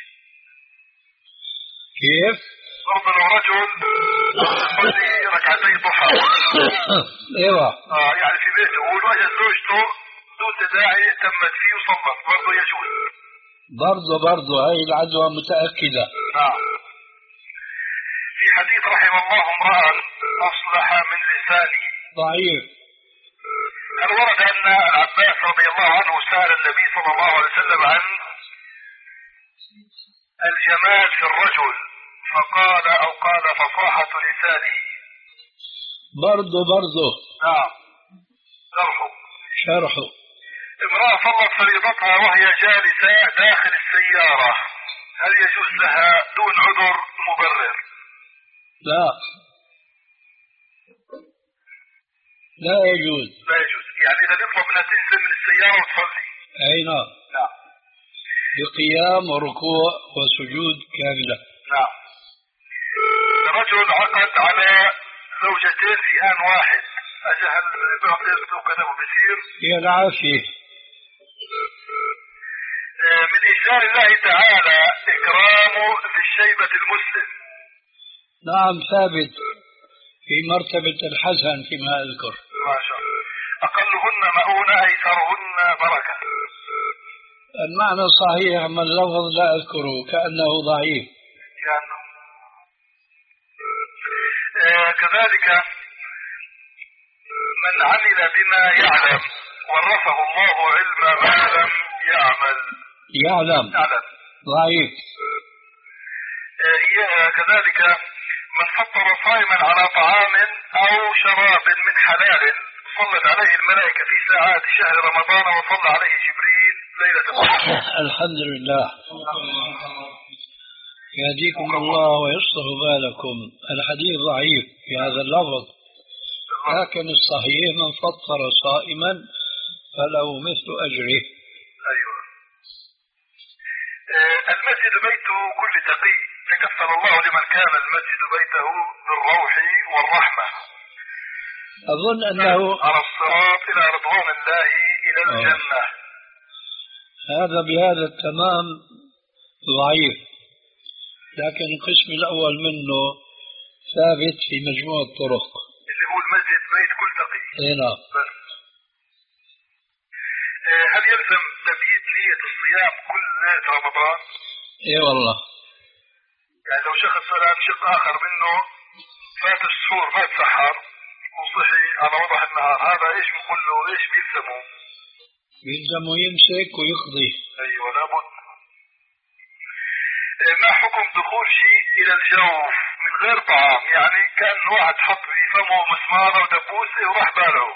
كيف؟
برضه لو رجل يصلي ركعتي الضحى
ايوه
اه يعني في بيته وأجا زوجته دون تداعي اهتمت فيه وصلت برضه يجوز.
برضه برضه هاي العدوى متأكدة.
نعم. في حديث رحم الله امرأ أصلح من لسانه
ضعيف.
هل ورد أن العباس رضي الله عنه سأل النبي صلى الله عليه وسلم عن الجمال في الرجل فقال أو قال فصاحة لسانه؟
برضه برضه.
نعم. شرحه
شرحه.
امرأة صلت فريضتها وهي جالسة داخل السيارة هل يجوز لها دون عذر مبرر؟
لا لا يجوز.
لا يجوز يعني إذا يطلب منها تنزل من السيارة وتصلي.
أي نعم.
نعم.
بقيام وركوع وسجود كاملة.
نعم. رجل عقد على زوجتين في آن واحد أجهل بيعطي يسلو كذا وبصير
هي العافية.
من إجلال الله تعالى إكرامه للشيبة المسلم.
نعم ثابت في مرتبة الحسن فيما أذكر.
ما شاء الله. أقلهن مؤونة أيسرهن بركة.
المعنى صحيح أما اللفظ لا أذكره كأنه ضعيف.
كأنه. آه كذلك من عمل بما يعلم ورثه الله علم ما لم يعمل.
يعلم.
يعلم.
ضعيف.
آه كذلك من فطر صائما على طعام أو شراب من حلال صلت عليه الملائكة في ساعات شهر رمضان وصلى عليه جبريل ليلة القدر.
الحمد لله. يهديكم الله ويصلح بالكم. الحديث ضعيف في هذا اللفظ لكن الصحيح من فطر صائما فله مثل أجره.
أيوة. آه المسجد بيت كل تقي تكفل الله لمن كان المسجد بيته بالروح والرحمة.
أظن أنه
على الصراط إلى رضوان الله إلى الجنة.
هذا بهذا التمام ضعيف لكن القسم الأول منه ثابت في مجموع الطرق
اللي هو المسجد بيت كل تقي.
هنا.
آه هل يلزم تبييت نية الصيام كل ليلة رمضان؟
اي والله.
يعني لو شخص مثلا شق آخر منه فات السحور ما تسحر وصحي على وضح النهار هذا ايش بنقول له ايش بيلزمه؟
بيلزمه يمسك ويقضي.
ايوه لابد. ما حكم دخول شيء الى الجوف من غير طعام يعني كان واحد حط في فمه مسمار او دبوسه وراح باله.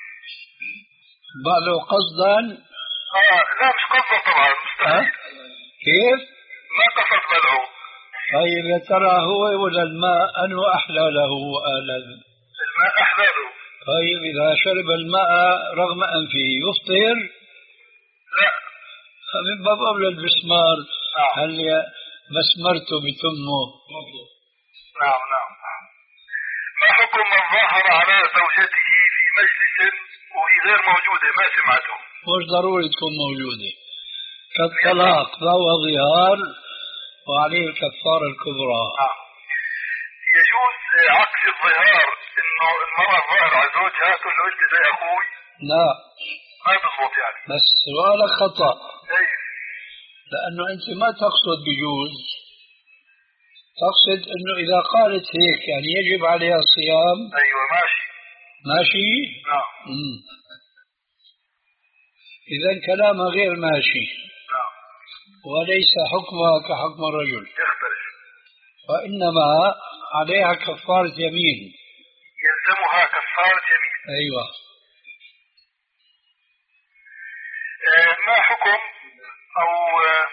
باله قصدا؟
اه لا مش قصدا طبعا مستحيل.
كيف؟
ما قصد بلعه
طيب يا ترى هو ولا الماء أنه أحلى له وألذ؟
الماء أحلى له.
طيب إذا شرب الماء رغم أنفه يفطر؟
لا.
من باب أولى المسمار.
نعم.
هل مسمرته بتمه؟
نعم نعم. ما حكم من ظاهر على زوجته في مجلس وهي غير موجودة ما سمعته؟
مش ضروري تكون موجودة، كالطلاق فهو ظهار وعليه الكفارة الكبرى.
نعم. يجوز عكس الظهار انه المرأة ظاهر على زوجها تقول له انت زي اخوي؟
لا
ما بضبط يعني.
بس سؤالك خطأ.
اي.
لأنه أنت ما تقصد بجوز، تقصد أنه إذا قالت هيك يعني يجب عليها الصيام.
ايوه ماشي.
ماشي؟
نعم.
مم. إذن كلامها غير ماشي.
نعم.
وليس حكمها كحكم الرجل.
يختلف.
وإنما عليها كفارة يمين.
يلزمها كفارة يمين.
أيوة.
آه ما حكم أو آه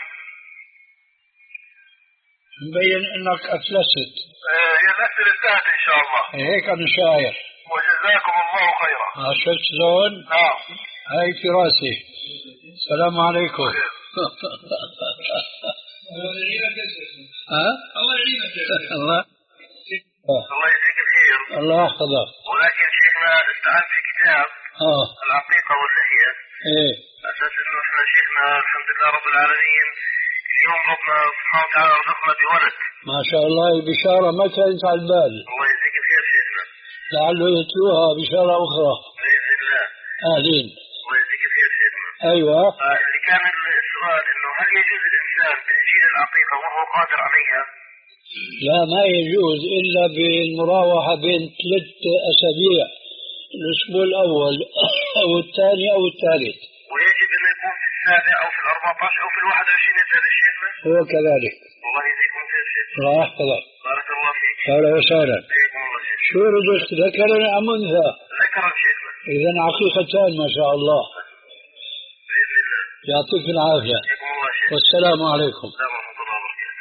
مبين أنك أفلست.
آه هي الأسئلة انتهت إن شاء الله.
هيك أنا شاير.
وجزاكم الله خيرا.
شفت زون؟
نعم.
هاي في راسي. السلام عليكم. ها؟ الله
الله يجزيك الخير.
الله يحفظك.
ولكن شيخنا استعنت في كتاب
اه
العقيقة واللحية.
ايه.
أساس إنه إحنا شيخنا الحمد لله رب العالمين اليوم ربنا سبحانه وتعالى رزقنا بولد.
ما شاء الله البشارة ما كانت على البال.
الله يجزيك الخير شيخنا.
لعله يتلوها بشارة أخرى.
بإذن الله.
أهلين.
الله يجزيك الخير شيخنا.
أيوة.
اللي كان السؤال إنه هل يجوز الإنسان تأجيل العقيقة وهو قادر عليها؟
لا ما يجوز إلا بالمراوحة بين ثلاث أسابيع، الأسبوع الأول أو الثاني أو الثالث.
ويجب أن يكون في السابع أو في الأربعة عشر أو في الواحد وعشرين يسأل شيخنا؟
هو كذلك.
الله يجزيكم خير شيخنا.
الله يحفظك.
بارك الله فيك.
أهلا وسهلا.
حياكم الله شيخنا.
شو رزقت ذكرا أم أنثى؟
ذكرا شيخنا.
إذا عقيقتان ما شاء الله.
بإذن الله.
يعطيك العافية.
حياكم الله شيخنا.
والسلام عليكم.
السلام ورحمة الله وبركاته.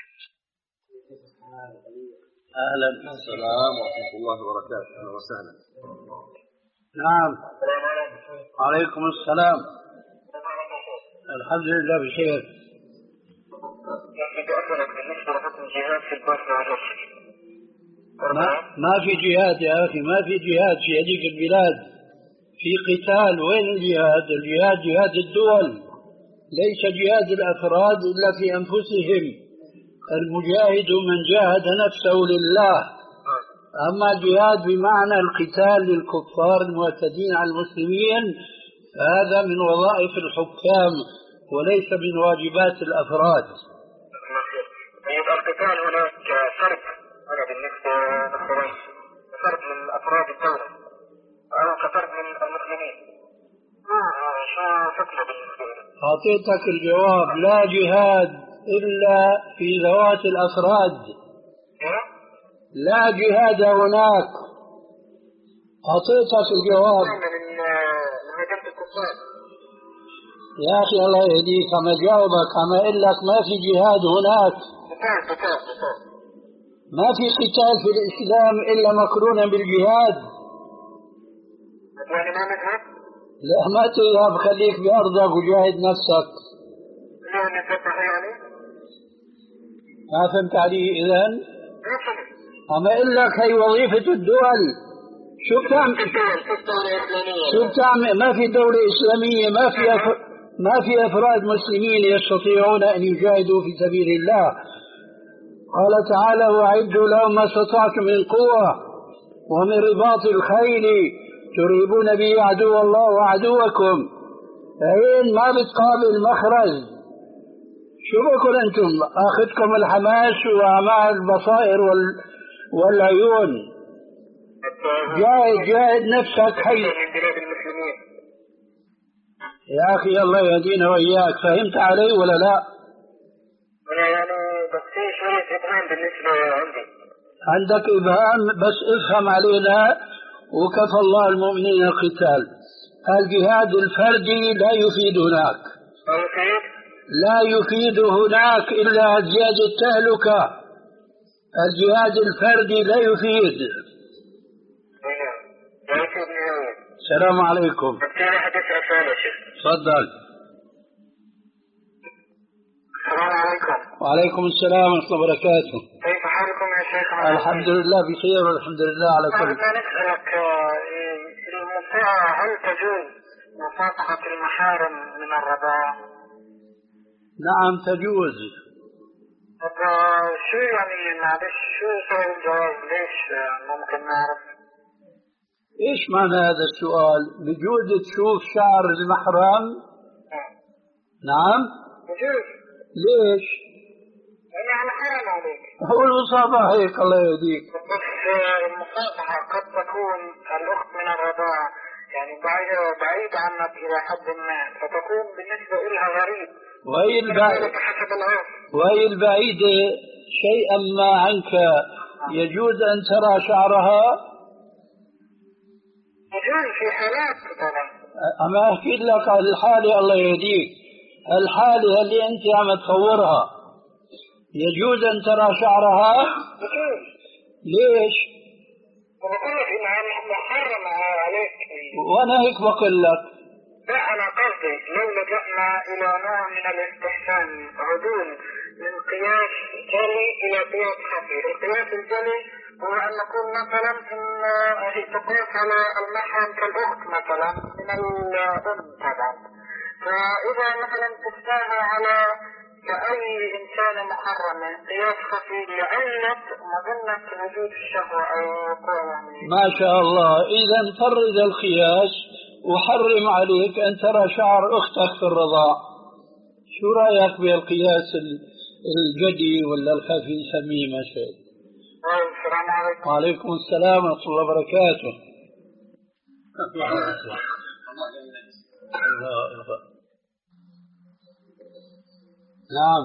أهلا.
السلام ورحمة الله وبركاته. أهلا وسهلا.
نعم. عليكم السلام. الحمد لله بخير.
بالنسبة لحكم الجهاد في البصرة والرشد.
ما, ما في جهاد يا أخي، ما في جهاد في هذيك البلاد، في قتال. وين الجهاد؟ الجهاد جهاد الدول، ليس جهاد الأفراد إلا في أنفسهم. المجاهد من جاهد نفسه لله. أما الجهاد بمعنى القتال للكفار المعتدين على المسلمين هذا من وظائف الحكام وليس من واجبات الأفراد.
طيب القتال هناك فرد أنا بالنسبة مثلا فرد من أفراد الدولة أو كفرد من المسلمين شو حكمه بالنسبة لي؟
أعطيتك الجواب، لا جهاد إلا في ذوات الأفراد. لا جهاد هناك. أعطيتك الجواب يا أخي الله يهديك. أما جاوبك أما أقول لك ما في جهاد هناك. ما في قتال في الإسلام إلا مقرونا بالجهاد.
يعني ما نذهب؟
لا ما تذهب، خليك بأرضك وجاهد نفسك.
لا نتبع يعني؟
ما فهمت علي إذن؟ أما أقول لك هي وظيفة الدول. شو بتعمل؟ شو بتعمل؟ ما في دولة إسلامية، ما في أف... ما في أفراد مسلمين يستطيعون أن يجاهدوا في سبيل الله. قال تعالى: وأعدوا لهم ما استطعتم من قوة ومن رباط الخيل ترهبون به عدو الله وعدوكم. فإن ما بتقابل مخرج شو بكون أنتم؟ أخذكم الحماس وأعمال البصائر وال... والعيون. جاهد جاهد نفسك حي يا أخي. الله يهدينا وإياك. فهمت علي ولا لا؟
أنا يعني بس في شوية إبهام بالنسبة عندي.
عندك إبهام، بس افهم علينا. وكفى الله المؤمنين القتال. الجهاد الفردي لا يفيد هناك.
يفيد؟
لا يفيد هناك إلا زيادة التهلكة. الجهاد الفردي لا يفيد. السلام عليكم. تفضل.
السلام عليكم.
وعليكم السلام ورحمة الله وبركاته.
كيف حالكم يا شيخ؟
الحمد لله بخير والحمد لله على كل.
أردنا نسألك المساء هل تجوز مصافحة المحارم من الرضاعة؟
نعم تجوز.
طب شو يعني معلش شو سبب الجواز؟ ليش ممكن نعرف؟
ايش معنى هذا السؤال؟ بجوز تشوف شعر المحرم؟ نعم
بجوز.
ليش؟
يعني على حرام عليك.
هو المصافحة هيك الله يهديك.
بس المصافحة قد تكون الأخت من الرضاعة يعني بعيد عنك إلى حد ما، فتكون بالنسبة لها غريب.
وهي البعيدة وهي البعيدة شيئا ما عنك يجوز أن ترى شعرها؟
يجوز في حالات طبعا.
أما أكيد لك الحالة الله يهديك، الحالة اللي أنت عم تصورها يجوز أن ترى شعرها؟
يجوز.
ليش؟
بقول لك إنها محرم عليك.
وأنا هيك بقول لك.
لا أنا قصدي لو لجأنا إلى نوع من الاستحسان عدول من قياس جلي إلى قياس خفي. القياس الجلي هو أن نقول مثلا إن تقيس على المحرم كالأخت مثلا من الأم طبعا، فإذا مثلا تستاهل على كأي إنسان محرم قياس خفي لعلة مظنة وجود الشهوة أو يعني.
ما شاء الله. إذا فرد القياس وحرم عليك أن ترى شعر أختك في الرضاع. شو رأيك بالقياس الجدي ولا الخفي؟ سميه ما شاء.
السلام عليكم.
وعليكم السلام ورحمة الله وبركاته. نعم.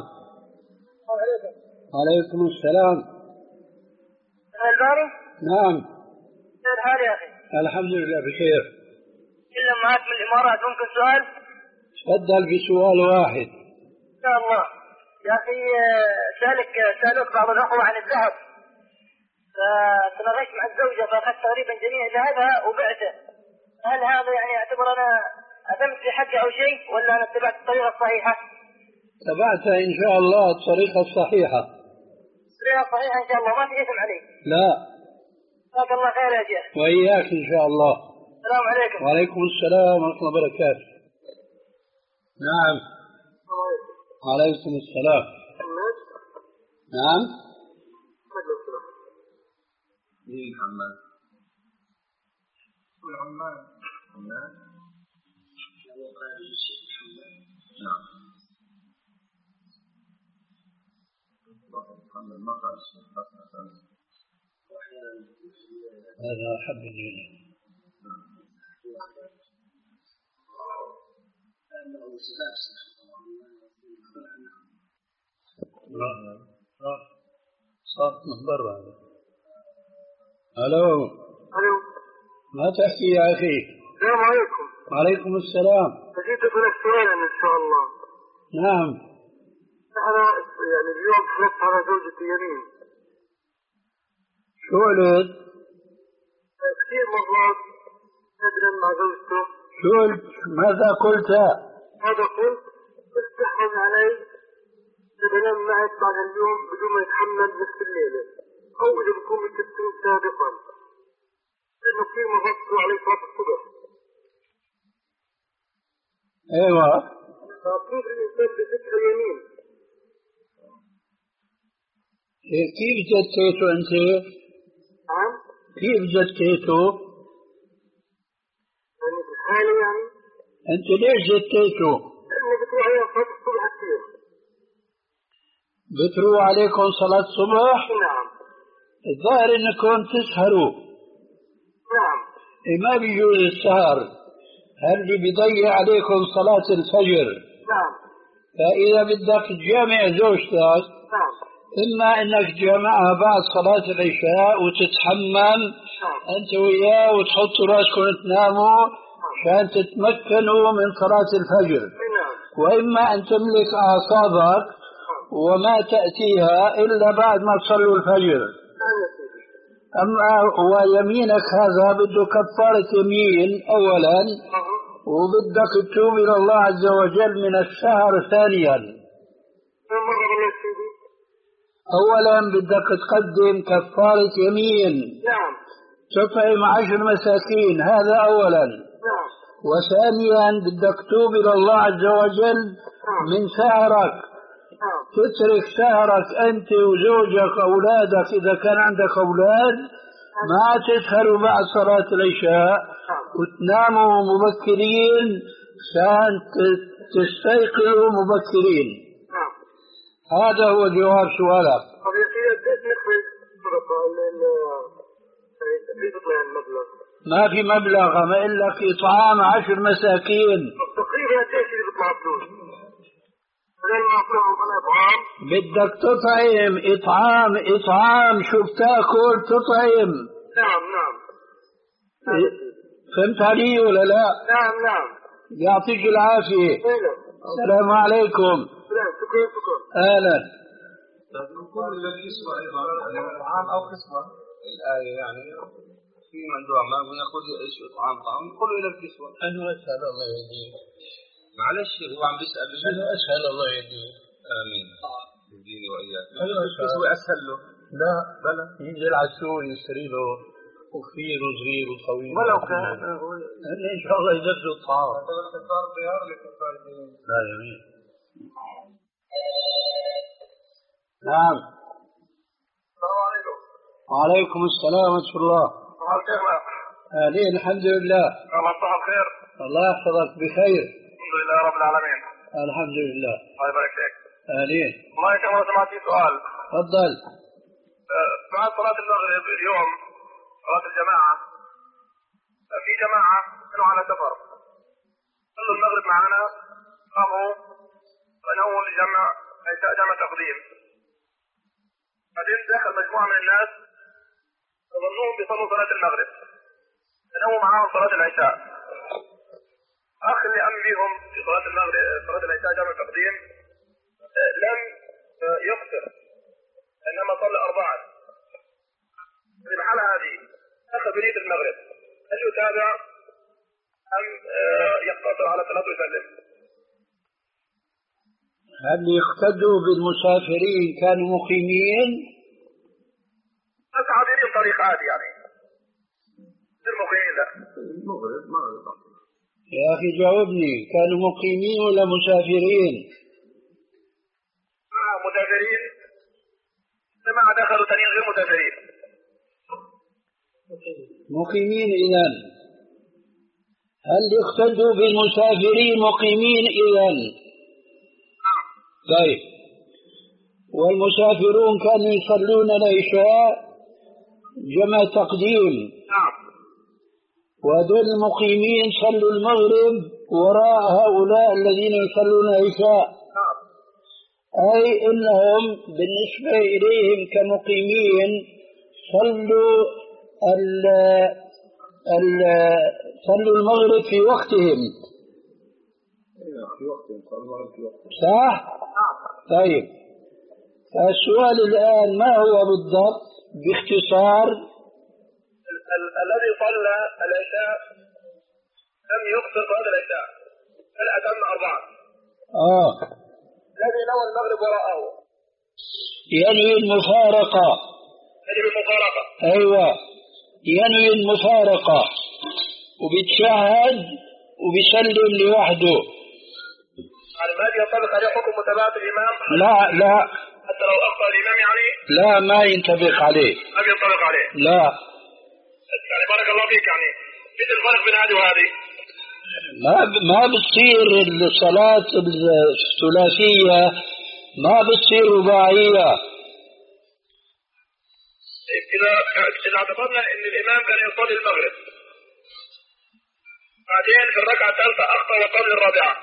وعليكم السلام.
الباري؟
نعم.
كيف الحال يا أخي؟
الحمد لله بخير.
إلا معك من الإمارات ممكن سؤال؟
تفضل بسؤال واحد.
إن شاء الله. يا أخي سألك سألوك بعض الأخوة عن الذهب، فتناقشت مع الزوجة فأخذت تقريبا جميع ذهبها وبعته. هل هذا يعني يعتبر أنا أثمت في حقي أو شيء ولا أنا اتبعت الطريقة الصحيحة؟
تبعتها إن شاء الله الطريقة الصحيحة.
الطريقة الصحيحة إن شاء الله ما في إثم علي.
لا.
جزاك الله خير يا شيخ.
وإياك إن شاء الله.
السلام عليكم.
وعليكم السلام ورحمة الله وبركاته. نعم. وعليكم السلام. نعم.
مين حماد؟
العمان.
حماد؟ نعم. محمد ما قال شيء
هذا أحب الدين. صارت من برا. الو
الو
ما تحكي يا اخي؟
السلام عليكم.
وعليكم السلام.
جيت اسالك سؤالا ان شاء الله.
نعم.
انا يعني اليوم حلفت على زوجتي يمين.
شو قلت؟
كثير مرات ندرا مع زوجته.
شو قلت؟ ماذا قلت؟
هذا قلت استحوذ علي بنام معك بعد اليوم بدون ما يتحمل نفس الليله، او اذا بكون متفقين سابقا، لانه كثير مرات تروح علي صلاه الصبح.
ايوه.
فكيف الانسان بيفتح اليمين؟
كيف زكيته انت؟
نعم؟
كيف زكيته؟
يعني بالحالة يعني؟
انت ليش زكيته؟
لانه بتروح عليهم صلاة الصبح كثير.
بتروح عليكم صلاة الصبح؟
نعم.
الظاهر انكم تسهروا.
نعم.
إيه ما بيجوز السهر، هل بيضيع عليكم صلاة الفجر.
نعم.
فإذا بدك تجامع زوجتك
نعم.
إما أنك تجامعها بعد صلاة العشاء وتتحمم
نعم.
أنت وياه وتحطوا راسكم تناموا عشان تتمكنوا من صلاة الفجر.
نعم.
وإما أن تملك أعصابك وما تأتيها إلا بعد ما تصلوا الفجر. أما ويمينك هذا بده كفارة يمين أولا، وبدك تتوب إلى الله عز وجل من الشهر ثانيا. أولا بدك تقدم كفارة يمين تطعم عشر مساكين، هذا أولا. وثانيا بدك تتوب إلى الله عز وجل من سهرك، تترك سهرك أنت وزوجك أولادك إذا كان عندك أولاد، ما تسهروا بعد صلاة العشاء وتناموا مبكرين عشان تستيقظوا مبكرين. هذا هو جواب سؤالك. ما في مبلغ، ما إلا إطعام عشر مساكين. بدك تطعم إطعام إطعام شو بتاكل تطعم.
نعم نعم.
فهمت علي ولا لا؟
نعم نعم.
يعطيك العافية. السلام عليكم.
شكرا شكرا.
أهلا.
نقول لك يسوى أيضا طعام أو قسمة الآية يعني في موضوع ما بناخذ ايش طعام طعام نقول لك يسوى.
أنا أسأل الله يهديك.
معلش هو عم بيسأل.
أنا أسأل الله يهديك.
آمين. يهديني وإياك.
يسوى
أسهل له.
لا بلا ينزل على السوق يشتري له وكثير وصغير وطويل.
ولو كان
إن شاء الله يجدد الطعام. لا يمين. نعم.
السلام عليكم.
وعليكم السلام ورحمة الله.
كيفك؟
أهلين الحمد لله.
الله صباح الخير.
الله يحفظك بخير.
الحمد لله رب العالمين.
الحمد لله.
الله يبارك فيك.
أهلين.
الله يكرمك سمعتي سؤال.
تفضل.
بعد صلاة المغرب اليوم صلاة الجماعة في جماعة كانوا على سفر صلوا المغرب معنا قاموا بنوا لجمع جمع تقديم. بعدين دخل مجموعة من الناس يظنون بيصلوا صلاة المغرب بنوا معاهم صلاة العشاء. أخ اللي أم بهم في صلاة المغرب صلاة العشاء جمع تقديم لم يقصر إنما صلى أربعة. في الحالة هذه أخذ بريد المغرب هل يتابع أم يقتصر على صلاة ويسلم؟
هل يقتدوا بالمسافرين كانوا مقيمين؟
بس عابرين طريق عادي يعني المقيمين لا.
المغرب مغرب.
يا أخي جاوبني، كانوا مقيمين ولا مسافرين؟
آه مسافرين. جماعة دخلوا تانيين غير مسافرين.
مقيمين إذن. هل يقتدوا بالمسافرين مقيمين إذن؟ طيب. والمسافرون كانوا يصلون العشاء جمع تقديم.
نعم.
وهذول المقيمين صلوا المغرب وراء هؤلاء الذين يصلون العشاء.
نعم.
أي إنهم بالنسبة إليهم كمقيمين صلوا ال ال صلوا المغرب في وقتهم.
في وقتهم صلوا المغرب في وقتهم.
صح؟ طيب. فالسؤال الآن ما هو بالضبط باختصار؟
الذي صلى العشاء لم يقصر صلاة العشاء بل أتم أربعة.
آه.
الذي نوى المغرب وراءه.
ينوي المفارقة.
يجب المفارقة.
أيوة. ينوي المفارقة وبيتشهد وبيسلم لوحده.
يعني ما ينطبق عليه حكم متابعة الإمام؟
لا لا.
حتى لو أخطأ الإمام يعني؟
لا ما ينطبق عليه.
ما ينطبق عليه.
لا.
يعني بارك الله فيك يعني ايش الفرق بين هذه وهذه؟
ما ب... ما بتصير الصلاة الثلاثية ما بتصير رباعية.
إذا إذا اعتقدنا إن الإمام كان يصلي المغرب بعدين في الركعة الثالثة أخطأ وقبل الرابعة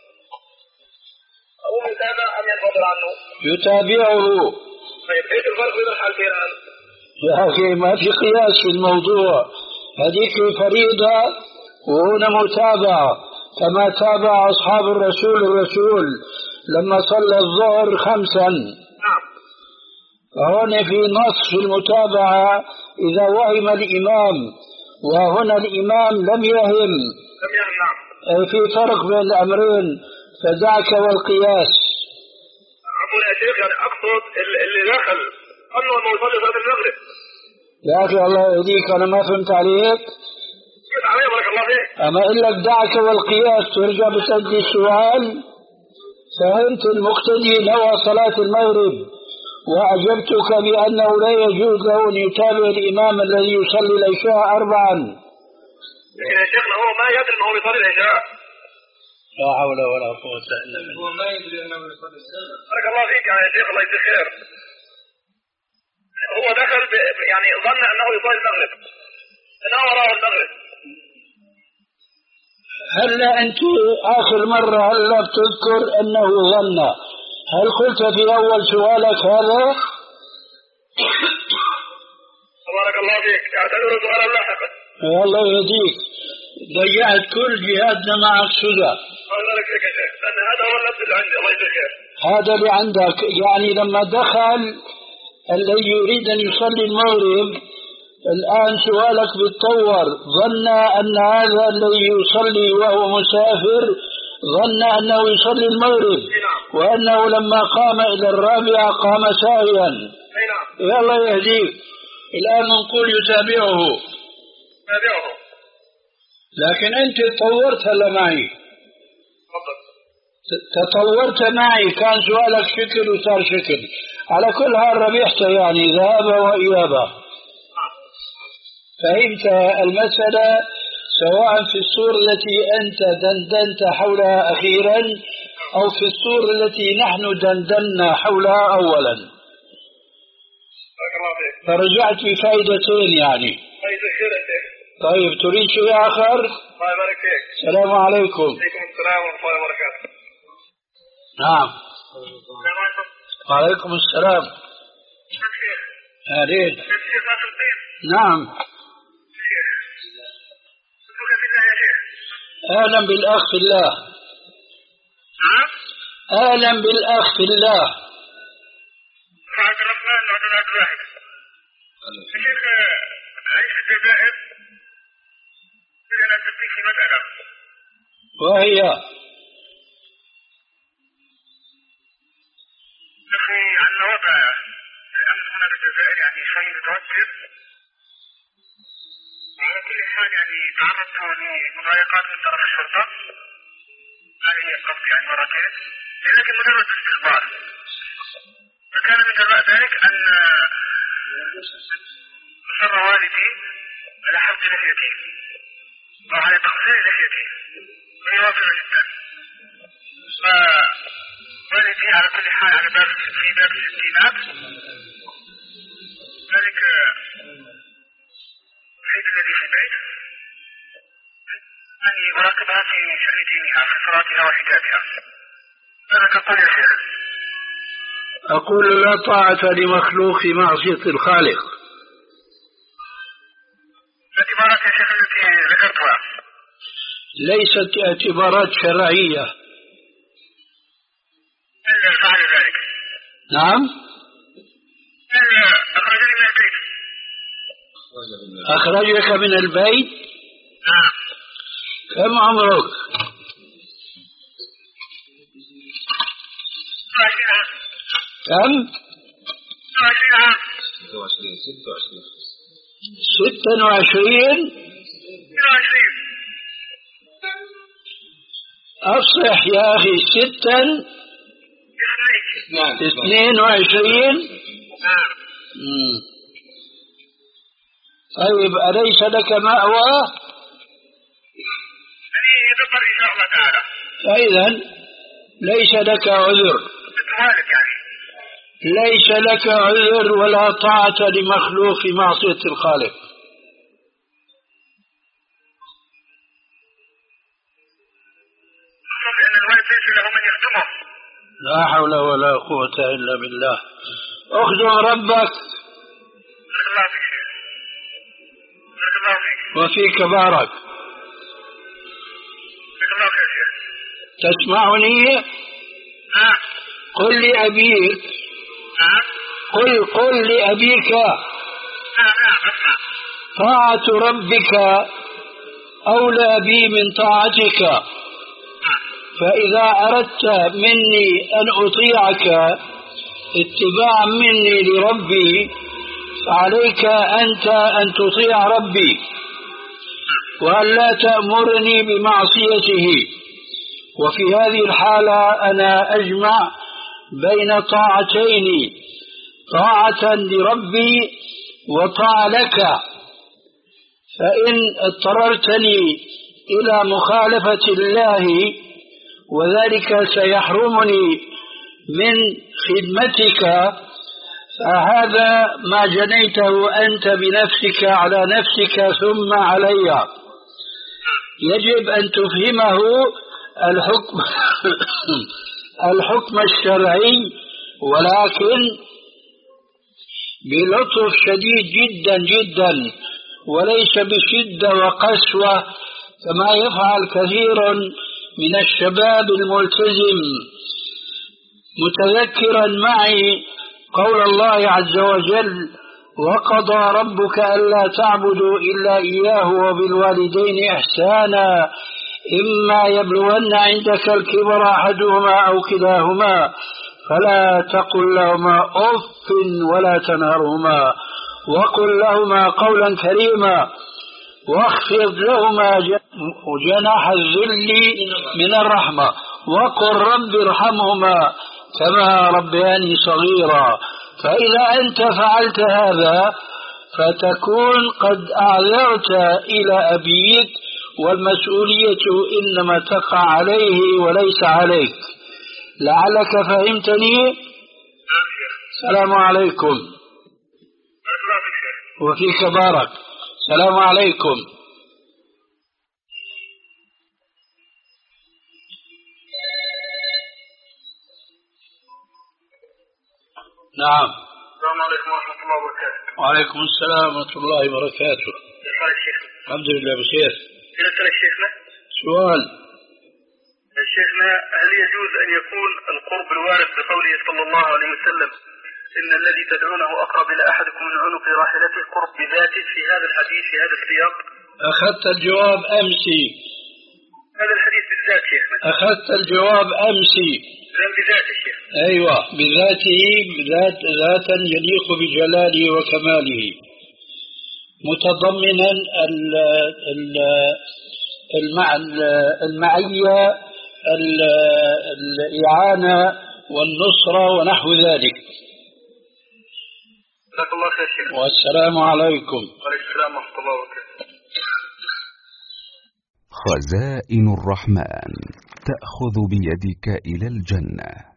أو يتابع أم ينفصل عنه؟
يتابعه.
طيب ايش الفرق بين الحالتين الآن؟
يا أخي ما في قياس في الموضوع، هذيك فريضة وهنا متابعة كما تابع أصحاب الرسول الرسول لما صلى الظهر خمسا.
نعم.
فهنا في نص في المتابعة إذا وهم الإمام، وهنا الإمام لم يهم.
لم يهم. نعم.
في فرق بين الأمرين، فدعك والقياس.
أقول يا شيخ يعني أقصد اللي دخل أنه ما يصلي صلاة المغرب.
يا أخي الله يهديك، أنا ما فهمت عليك.
فهمت علي بارك الله فيك.
أما إقول لك دعك والقياس ترجع بتأدي السؤال. فهمت المقتدي نوى صلاة المغرب، وأجبتك بأنه لا يجوز له أن يتابع الإمام الذي يصلي العشاء أربعا.
لكن يا شيخنا هو ما يدري أنه يصلي العشاء.
لا حول ولا قوة إلا بالله.
هو ما يدري أنه يصلي السنة.
بارك الله فيك يا شيخ، الله يجزيك خير. هو دخل ب... يعني ظن أنه يصلي المغرب، أنه وراء المغرب.
هلا أنت آخر مرة هلا بتذكر أنه ظن، هل قلت في أول سؤالك هذا؟
بارك الله فيك، اعتبره سؤالا لاحقا.
الله يهديك، ضيعت كل جهادنا مع السدى.
الله يبارك فيك يا شيخ، لأن هذا هو اللفظ اللي عندي. الله يجزيك خير.
هذا اللي عندك، يعني لما دخل الذي يريد أن يصلي المغرب، الآن سؤالك بيتطور، ظن أن هذا الذي يصلي وهو مسافر ظن أنه يصلي المغرب، وأنه لما قام إلى الرابعة قام ساهيا. يا الله يهديك، الآن نقول يتابعه.
يتابعه.
لكن أنت تطورت هلا معي. تطورت معي، كان سؤالك شكل وصار شكل. على كل حال ربحت، يعني ذهابا وإيابا. فهمت المسألة، سواء في الصورة التي أنت دندنت حولها أخيرا أو في الصورة التي نحن دندنا حولها أولا. فرجعت بفائدتين يعني. طيب تريد شيء آخر؟
الله يبارك فيك.
السلام عليكم.
وعليكم السلام ورحمة الله وبركاته.
نعم. وعليكم السلام. أهلين. نعم. أهلا بالأخ في الله. أهلا بالأخ في الله.
عبد الرحمن عبد الواحد. الشيخ أعيش في الجزائر، أنا أستفيد في مسألة
وهي
أخي عن وضع الأمن هنا بالجزائر يعني شيء متوتر. وعلى كل حال يعني تعرضت لمضايقات من طرف الشرطة، هذه هي القصد يعني مرتين، لكن مجرد استخبار. فكان من جراء ذلك أن أصر والدي على حفظ لحيتي وعلى تقصير لحيتي، وهي واضحة جدا. فوالدي على كل حال على باب في باب الستينات، ذلك الحيث الذي في البيت أني أراقبها في شأن دينها في صلاتها وحجابها. ماذا تقول يا شيخ؟
أقول لا طاعة لمخلوق في معصية الخالق.
الاعتبارات يا شيخ التي ذكرتها
ليست اعتبارات شرعية.
من فعل ذلك؟
نعم.
من أخرجني من البيت؟
أخرجك من البيت؟
نعم.
كم عمرك؟ كم؟
عشرين عام.
ستة وعشرين. أصلح يا أخي، ستا اثنين وعشرين. طيب أليس لك مأوى؟
يدبر إن شاء الله تعالى.
فإذا ليس لك عذر، ليس لك عذر ولا طاعة لمخلوق في معصية الخالق.
لأن الوالد ليس له من يخدمه.
لا حول ولا قوة إلا بالله. اخدم ربك وفيك بارك. تسمعني؟ قل لأبيك قل قل لأبيك طاعة ربك أولى بي من طاعتك، فإذا أردت مني أن أطيعك اتباعا مني لربي فعليك أنت أن تطيع ربي وأن لا تأمرني بمعصيته. وفي هذه الحالة أنا أجمع بين طاعتين، طاعة لربي وطاعة لك. فإن اضطررتني إلى مخالفة الله وذلك سيحرمني من خدمتك فهذا ما جنيته أنت بنفسك على نفسك ثم علي. يجب أن تفهمه الحكم الحكم الشرعي، ولكن بلطف شديد جدا جدا وليس بشدة وقسوة كما يفعل كثير من الشباب الملتزم، متذكرا معي قول الله عز وجل: وقضى ربك ألا تعبدوا إلا إياه وبالوالدين إحسانا إما يبلغن عندك الكبر أحدهما أو كلاهما فلا تقل لهما أف ولا تنهرهما وقل لهما قولا كريما واخفض لهما جناح الذل من الرحمة وقل رب ارحمهما كما ربياني صغيرا. فإذا أنت فعلت هذا فتكون قد أعذرت إلى أبيك، والمسؤولية إنما تقع عليه وليس عليك. لعلك فهمتني. السلام عليكم. وفيك بارك. السلام عليكم. نعم.
السلام عليكم ورحمة الله وبركاته.
وعليكم السلام ورحمة الله وبركاته.
كيف حالك شيخنا؟
الحمد لله بخير.
سألت شيخنا
سؤال.
شيخنا، هل يجوز أن يكون القرب الوارد بقوله صلى الله عليه وسلم إن الذي تدعونه أقرب إلى أحدكم من عنق راحلته قرب بذاته في هذا الحديث في هذا السياق؟
أخذت الجواب أمسي.
هذا الحديث بالذات شيخنا.
أخذت الجواب أمسي.
لم بذاته شيخ.
أيوة بذاته، بذات ذاتا يليق بجلاله وكماله، متضمنا ال ال المع المعية الإعانة والنصرة ونحو ذلك.
جزاك الله خير شيخ.
والسلام عليكم.
وعليكم السلام ورحمة الله وبركاته.
خزائن الرحمن تأخذ بيدك إلى الجنة.